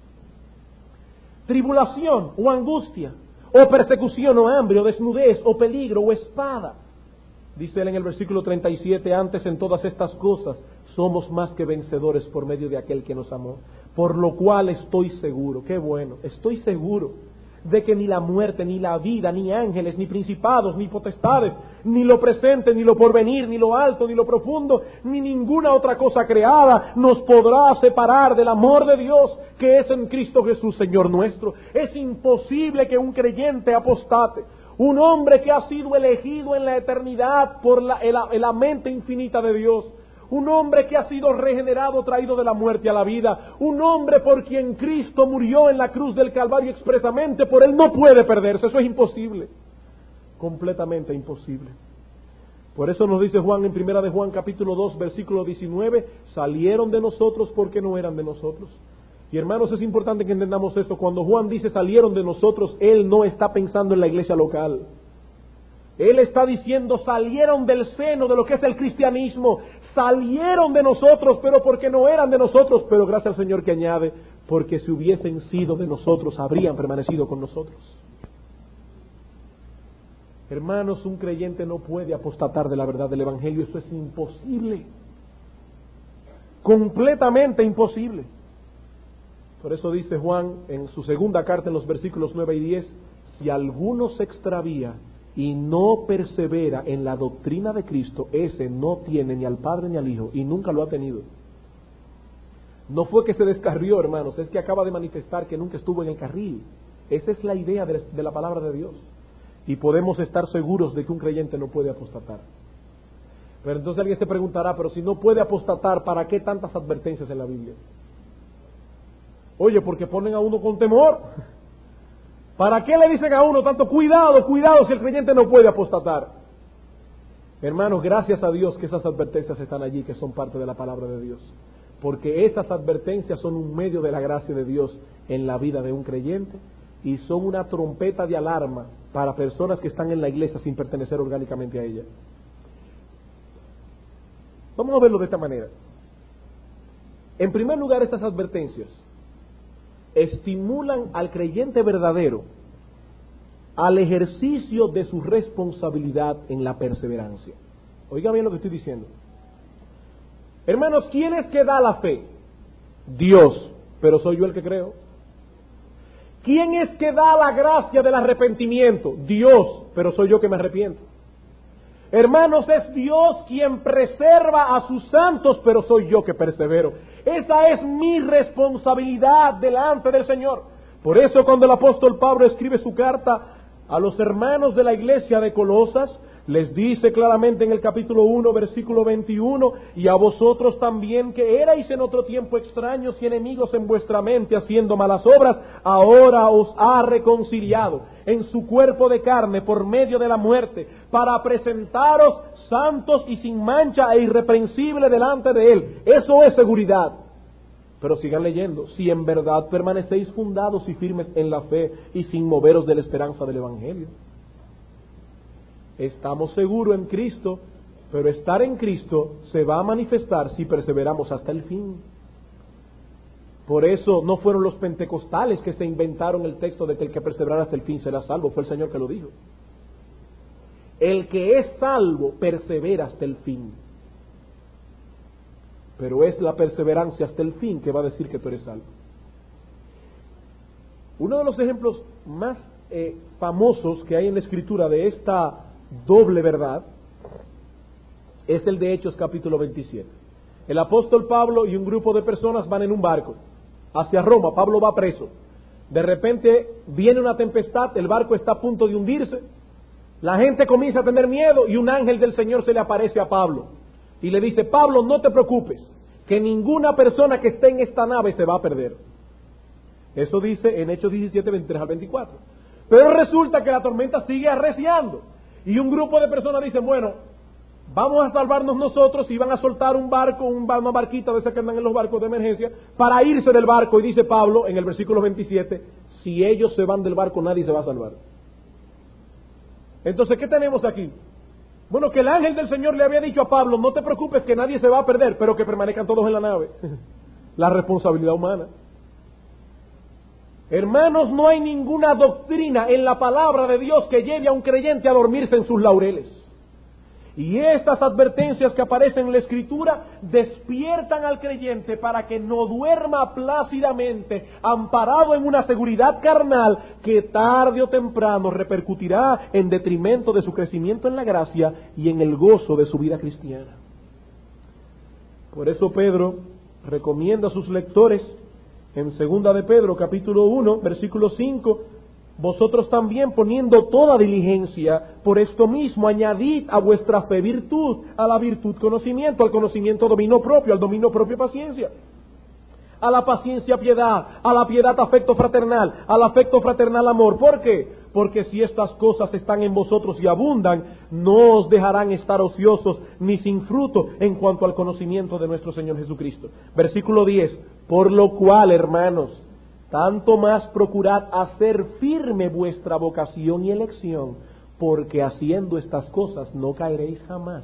¿Tribulación o angustia, o persecución o hambre, o desnudez, o peligro, o espada? Dice él en el versículo treinta y siete: antes en todas estas cosas somos más que vencedores por medio de aquel que nos amó. Por lo cual estoy seguro, qué bueno, estoy seguro de que ni la muerte, ni la vida, ni ángeles, ni principados, ni potestades, ni lo presente, ni lo porvenir, ni lo alto, ni lo profundo, ni ninguna otra cosa creada nos podrá separar del amor de Dios que es en Cristo Jesús, Señor nuestro. Es imposible que un creyente apostate, un hombre que ha sido elegido en la eternidad por la, la, la mente infinita de Dios, un hombre que ha sido regenerado, traído de la muerte a la vida, un hombre por quien Cristo murió en la cruz del Calvario expresamente, por él no puede perderse. Eso es imposible, completamente imposible. Por eso nos dice Juan en primera de Juan capítulo dos, versículo diecinueve: salieron de nosotros porque no eran de nosotros. Y hermanos, es importante que entendamos eso. Cuando Juan dice salieron de nosotros, él no está pensando en la iglesia local. Él está diciendo salieron del seno de lo que es el cristianismo, salieron de nosotros, pero porque no eran de nosotros, pero gracias al Señor que añade, porque si hubiesen sido de nosotros, habrían permanecido con nosotros. Hermanos, un creyente no puede apostatar de la verdad del Evangelio, eso es imposible, completamente imposible. Por eso dice Juan en su segunda carta, en los versículos nueve y diez: si alguno se extravía y no persevera en la doctrina de Cristo, ese no tiene ni al Padre ni al Hijo, y nunca lo ha tenido. No fue que se descarrió, hermanos, es que acaba de manifestar que nunca estuvo en el carril. Esa es la idea de, de la palabra de Dios, y podemos estar seguros de que un creyente no puede apostatar. Pero entonces alguien se preguntará: pero si no puede apostatar, ¿para qué tantas advertencias en la Biblia? Oye, porque ponen a uno con temor. ¿Para qué le dicen a uno tanto cuidado, cuidado si el creyente no puede apostatar? Hermanos, gracias a Dios que esas advertencias están allí, que son parte de la palabra de Dios. Porque esas advertencias son un medio de la gracia de Dios en la vida de un creyente y son una trompeta de alarma para personas que están en la iglesia sin pertenecer orgánicamente a ella. Vamos a verlo de esta manera. En primer lugar, estas advertencias estimulan al creyente verdadero al ejercicio de su responsabilidad en la perseverancia. Oiga bien lo que estoy diciendo. Hermanos, ¿quién es que da la fe? Dios, pero soy yo el que creo. ¿Quién es que da la gracia del arrepentimiento? Dios, pero soy yo que me arrepiento. Hermanos, es Dios quien preserva a sus santos, pero soy yo que persevero. Esa es mi responsabilidad delante del Señor. Por eso cuando el apóstol Pablo escribe su carta a los hermanos de la iglesia de Colosas, les dice claramente en el capítulo uno, versículo veintiuno: y a vosotros también, que erais en otro tiempo extraños y enemigos en vuestra mente, haciendo malas obras, ahora os ha reconciliado en su cuerpo de carne por medio de la muerte, para presentaros santos y sin mancha e irreprensible delante de Él. Eso es seguridad. Pero sigan leyendo: si en verdad permanecéis fundados y firmes en la fe y sin moveros de la esperanza del Evangelio. Estamos seguros en Cristo, pero estar en Cristo se va a manifestar si perseveramos hasta el fin. Por eso no fueron los pentecostales que se inventaron el texto de que el que perseverara hasta el fin será salvo, fue el Señor que lo dijo. El que es salvo persevera hasta el fin. Pero es la perseverancia hasta el fin que va a decir que tú eres salvo. Uno de los ejemplos más eh, famosos que hay en la Escritura de esta doble verdad es el de Hechos capítulo veintisiete. El apóstol Pablo y un grupo de personas van en un barco hacia Roma. Pablo va preso. De repente viene una tempestad, el barco está a punto de hundirse. La gente comienza a tener miedo y un ángel del Señor se le aparece a Pablo y le dice: Pablo, no te preocupes, que ninguna persona que esté en esta nave se va a perder. Eso dice en Hechos diecisiete, veintitrés al veinticuatro. Pero resulta que la tormenta sigue arreciando y un grupo de personas dice: bueno, vamos a salvarnos nosotros, y van a soltar un barco, un, una barquita de esas que andan en los barcos de emergencia, para irse del barco. Y dice Pablo en el versículo veintisiete: si ellos se van del barco, nadie se va a salvar. Entonces, ¿qué tenemos aquí? Bueno, que el ángel del Señor le había dicho a Pablo: no te preocupes, que nadie se va a perder, pero que permanezcan todos en la nave. La responsabilidad humana. Hermanos, no hay ninguna doctrina en la palabra de Dios que lleve a un creyente a dormirse en sus laureles. Y estas advertencias que aparecen en la Escritura despiertan al creyente para que no duerma plácidamente, amparado en una seguridad carnal que tarde o temprano repercutirá en detrimento de su crecimiento en la gracia y en el gozo de su vida cristiana. Por eso Pedro recomienda a sus lectores en segunda de Pedro capítulo uno, versículo cinco: vosotros también, poniendo toda diligencia, por esto mismo añadid a vuestra fe virtud, a la virtud conocimiento, al conocimiento dominio propio, al dominio propio paciencia, a la paciencia piedad, a la piedad afecto fraternal, al afecto fraternal amor. ¿Por qué? Porque si estas cosas están en vosotros y abundan, no os dejarán estar ociosos ni sin fruto en cuanto al conocimiento de nuestro Señor Jesucristo. Versículo diez: por lo cual, hermanos, tanto más procurad hacer firme vuestra vocación y elección, porque haciendo estas cosas no caeréis jamás.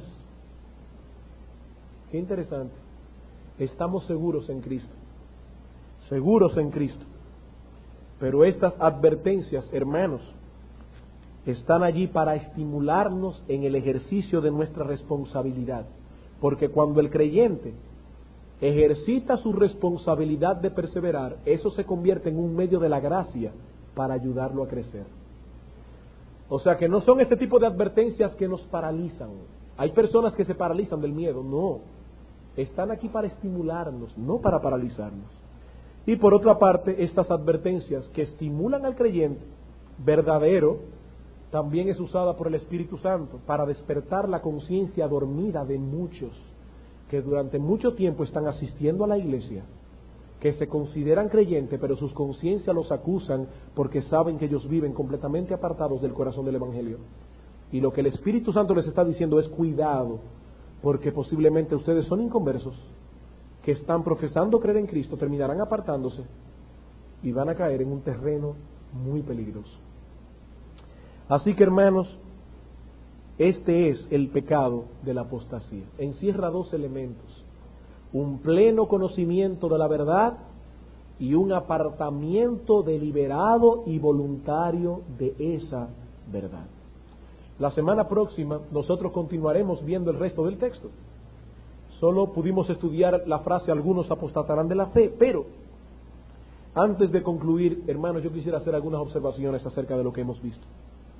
Qué interesante. Estamos seguros en Cristo, seguros en Cristo. Pero estas advertencias, hermanos, están allí para estimularnos en el ejercicio de nuestra responsabilidad. Porque cuando el creyente ejercita su responsabilidad de perseverar, eso se convierte en un medio de la gracia para ayudarlo a crecer. O sea que no son este tipo de advertencias que nos paralizan. Hay personas que se paralizan del miedo. No, están aquí para estimularnos, no para paralizarnos. Y por otra parte, estas advertencias que estimulan al creyente verdadero, también es usada por el Espíritu Santo para despertar la conciencia dormida de muchos que durante mucho tiempo están asistiendo a la iglesia, que se consideran creyentes, pero sus conciencias los acusan porque saben que ellos viven completamente apartados del corazón del Evangelio. Y lo que el Espíritu Santo les está diciendo es: cuidado, porque posiblemente ustedes son inconversos, que están profesando creer en Cristo, terminarán apartándose y van a caer en un terreno muy peligroso. Así que, hermanos, este es el pecado de la apostasía. Encierra dos elementos: un pleno conocimiento de la verdad y un apartamiento deliberado y voluntario de esa verdad. La semana próxima nosotros continuaremos viendo el resto del texto. Solo pudimos estudiar la frase: algunos apostatarán de la fe, pero antes de concluir, hermanos, yo quisiera hacer algunas observaciones acerca de lo que hemos visto.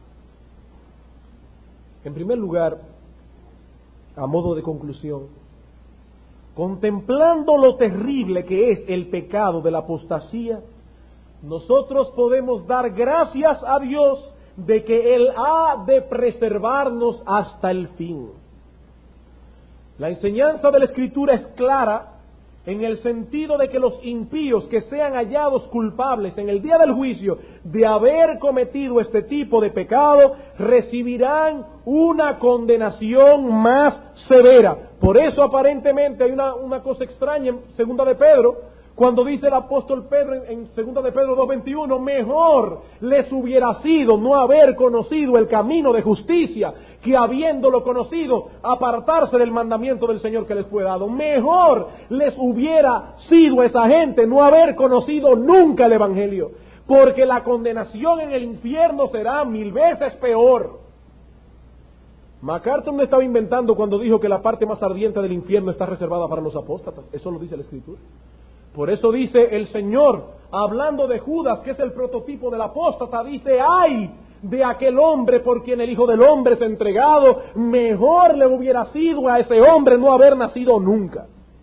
En primer lugar, a modo de conclusión, contemplando lo terrible que es el pecado de la apostasía, nosotros podemos dar gracias a Dios de que Él ha de preservarnos hasta el fin. La enseñanza de la Escritura es clara en el sentido de que los impíos que sean hallados culpables en el día del juicio de haber cometido este tipo de pecado recibirán una condenación más severa. Por eso aparentemente hay una, una cosa extraña en segunda de Pedro, Cuando dice el apóstol Pedro en, en segunda de Pedro dos veintiuno, mejor les hubiera sido no haber conocido el camino de justicia, que habiéndolo conocido, apartarse del mandamiento del Señor que les fue dado. Mejor les hubiera sido a esa gente no haber conocido nunca el Evangelio, porque la condenación en el infierno será mil veces peor. MacArthur no estaba inventando cuando dijo que la parte más ardiente del infierno está reservada para los apóstatas. Eso lo dice la Escritura. Por eso dice el Señor, hablando de Judas, que es el prototipo del apóstata, dice, ¡ay de aquel hombre por quien el Hijo del Hombre es entregado! Mejor le hubiera sido a ese hombre no haber nacido nunca.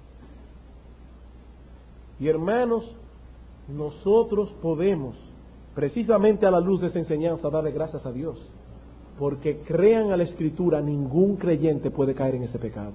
Y hermanos, nosotros podemos, precisamente a la luz de esa enseñanza, darle gracias a Dios, porque crean a la Escritura, ningún creyente puede caer en ese pecado.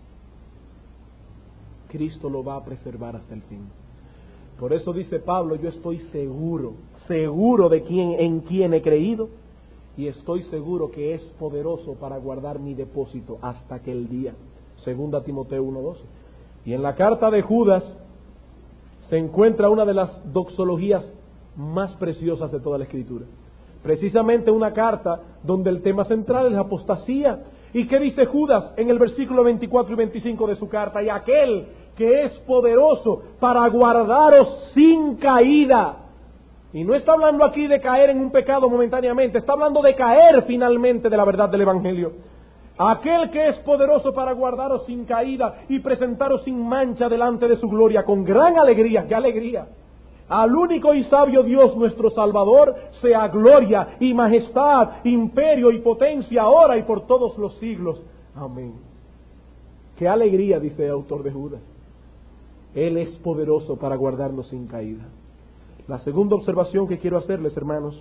Cristo lo va a preservar hasta el fin. Por eso dice Pablo, yo estoy seguro, seguro de quién, en quién he creído, y estoy seguro que es poderoso para guardar mi depósito hasta aquel día. Segunda Timoteo uno doce. Y en la carta de Judas se encuentra una de las doxologías más preciosas de toda la Escritura. Precisamente una carta donde el tema central es la apostasía. ¿Y qué dice Judas en el versículo veinticuatro y veinticinco de su carta? Y aquel que es poderoso para guardaros sin caída. Y no está hablando aquí de caer en un pecado momentáneamente, está hablando de caer finalmente de la verdad del Evangelio. Aquel que es poderoso para guardaros sin caída y presentaros sin mancha delante de su gloria con gran alegría. ¡Qué alegría! Al único y sabio Dios nuestro Salvador sea gloria y majestad, imperio y potencia ahora y por todos los siglos. Amén. ¡Qué alegría!, dice el autor de Judas. Él es poderoso para guardarnos sin caída. La segunda observación que quiero hacerles, hermanos,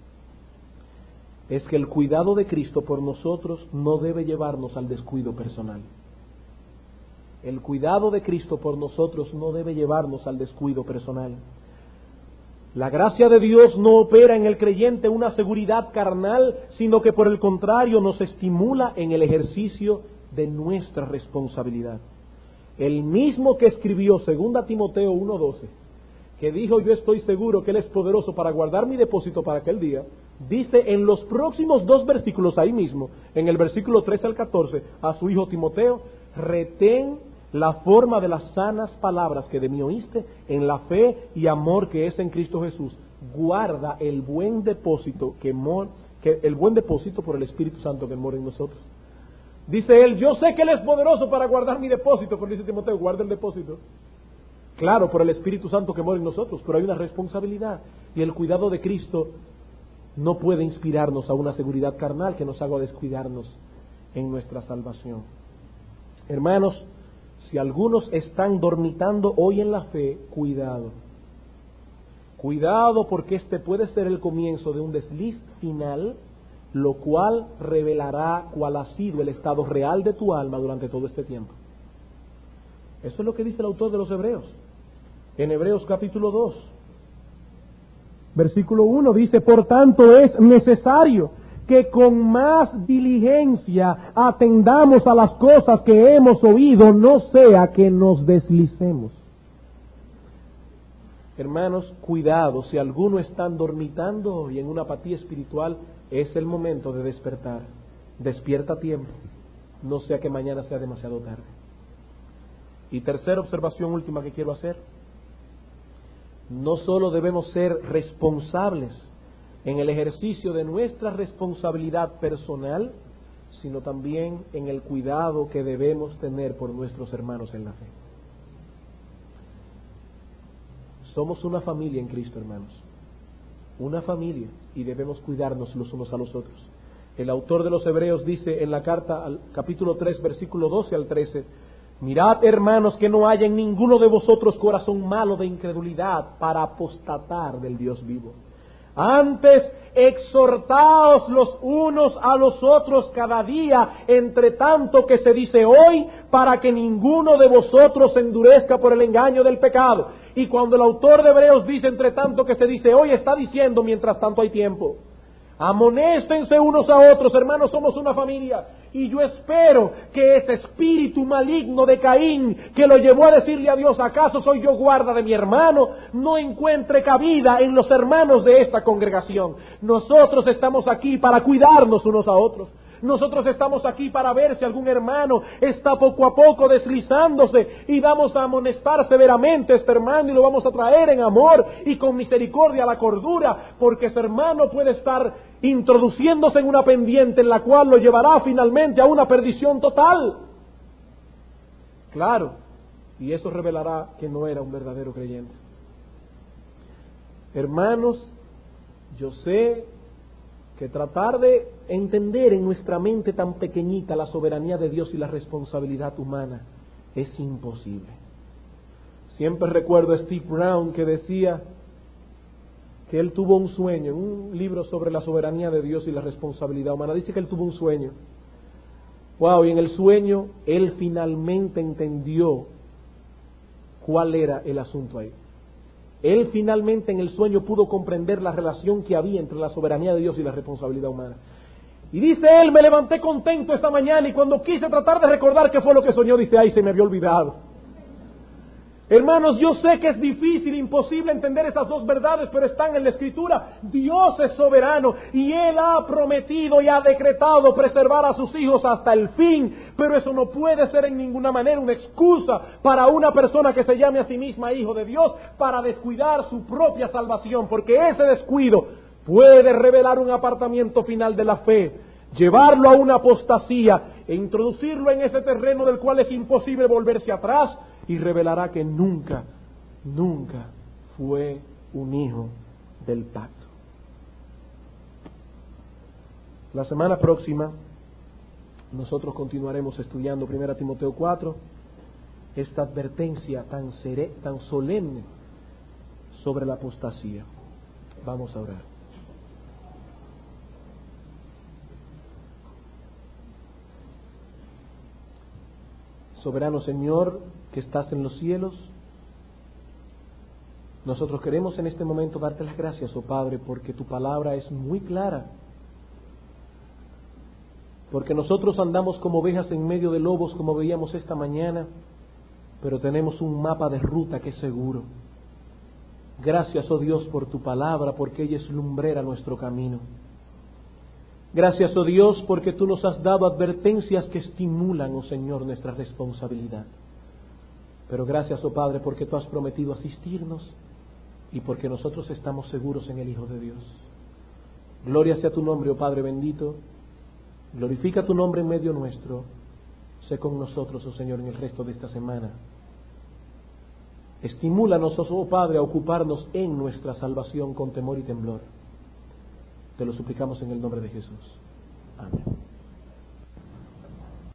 es que el cuidado de Cristo por nosotros no debe llevarnos al descuido personal. El cuidado de Cristo por nosotros no debe llevarnos al descuido personal. La gracia de Dios no opera en el creyente una seguridad carnal, sino que por el contrario nos estimula en el ejercicio de nuestra responsabilidad. El mismo que escribió segunda Timoteo uno doce, que dijo yo estoy seguro que Él es poderoso para guardar mi depósito para aquel día, dice en los próximos dos versículos ahí mismo, en el versículo trece al catorce, a su hijo Timoteo, retén la forma de las sanas palabras que de mí oíste, en la fe y amor que es en Cristo Jesús. Guarda el buen depósito que, mor, que el buen depósito por el Espíritu Santo que mora en nosotros. Dice él, yo sé que Él es poderoso para guardar mi depósito, pero dice Timoteo, guarda el depósito. Claro, por el Espíritu Santo que mora en nosotros, pero hay una responsabilidad, y el cuidado de Cristo no puede inspirarnos a una seguridad carnal que nos haga descuidarnos en nuestra salvación. Hermanos, si algunos están dormitando hoy en la fe, cuidado. Cuidado, porque este puede ser el comienzo de un desliz final, lo cual revelará cuál ha sido el estado real de tu alma durante todo este tiempo. Eso es lo que dice el autor de los Hebreos. En Hebreos capítulo dos, versículo uno, dice, por tanto es necesario que con más diligencia atendamos a las cosas que hemos oído, no sea que nos deslicemos. Hermanos, cuidado, si alguno está dormitando y en una apatía espiritual, es el momento de despertar. Despierta a tiempo, no sea que mañana sea demasiado tarde. Y tercera observación última que quiero hacer, no solo debemos ser responsables en el ejercicio de nuestra responsabilidad personal, sino también en el cuidado que debemos tener por nuestros hermanos en la fe. Somos una familia en Cristo, hermanos, una familia, y debemos cuidarnos los unos a los otros. El autor de los Hebreos dice en la carta al capítulo tres, versículo doce al trece, mirad, hermanos, que no haya en ninguno de vosotros corazón malo de incredulidad para apostatar del Dios vivo. Antes, exhortaos los unos a los otros cada día, entre tanto que se dice hoy, para que ninguno de vosotros se endurezca por el engaño del pecado. Y cuando el autor de Hebreos dice entre tanto que se dice hoy, está diciendo mientras tanto hay tiempo. Amonéstense unos a otros, hermanos, somos una familia, Y yo espero que ese espíritu maligno de Caín, que lo llevó a decirle a Dios, ¿acaso soy yo guarda de mi hermano?, no encuentre cabida en los hermanos de esta congregación. Nosotros estamos aquí para cuidarnos unos a otros. Nosotros estamos aquí para ver si algún hermano está poco a poco deslizándose, y vamos a amonestar severamente a este hermano y lo vamos a traer en amor y con misericordia a la cordura, porque ese hermano puede estar introduciéndose en una pendiente en la cual lo llevará finalmente a una perdición total. Claro, y eso revelará que no era un verdadero creyente. Hermanos, yo sé que tratar de entender en nuestra mente tan pequeñita la soberanía de Dios y la responsabilidad humana es imposible. Siempre recuerdo a Steve Brown que decía que él tuvo un sueño, un libro sobre la soberanía de Dios y la responsabilidad humana. Dice que él tuvo un sueño. Wow, y en el sueño él finalmente entendió cuál era el asunto ahí. Él finalmente en el sueño pudo comprender la relación que había entre la soberanía de Dios y la responsabilidad humana. Y dice él, me levanté contento esta mañana y cuando quise tratar de recordar qué fue lo que soñó, dice, ay, se me había olvidado. Hermanos, yo sé que es difícil, imposible entender esas dos verdades, pero están en la Escritura. Dios es soberano y Él ha prometido y ha decretado preservar a sus hijos hasta el fin, pero eso no puede ser en ninguna manera una excusa para una persona que se llame a sí misma hijo de Dios para descuidar su propia salvación, porque ese descuido puede revelar un apartamiento final de la fe, llevarlo a una apostasía e introducirlo en ese terreno del cual es imposible volverse atrás, y revelará que nunca, nunca fue un hijo del pacto. La semana próxima nosotros continuaremos estudiando primera Timoteo cuatro, esta advertencia tan, sere, tan solemne sobre la apostasía. Vamos a orar. Soberano Señor, que estás en los cielos, nosotros queremos en este momento darte las gracias, oh Padre, porque tu palabra es muy clara, porque nosotros andamos como ovejas en medio de lobos, como veíamos esta mañana, pero tenemos un mapa de ruta que es seguro. Gracias, oh Dios, por tu palabra, porque ella es lumbrera a nuestro camino. Gracias, oh Dios, porque tú nos has dado advertencias que estimulan, oh Señor, nuestra responsabilidad. Pero gracias, oh Padre, porque tú has prometido asistirnos y porque nosotros estamos seguros en el Hijo de Dios. Gloria sea tu nombre, oh Padre bendito. Glorifica tu nombre en medio nuestro. Sé con nosotros, oh Señor, en el resto de esta semana. Estimúlanos, oh Padre, a ocuparnos en nuestra salvación con temor y temblor. Te lo suplicamos en el nombre de Jesús. Amén.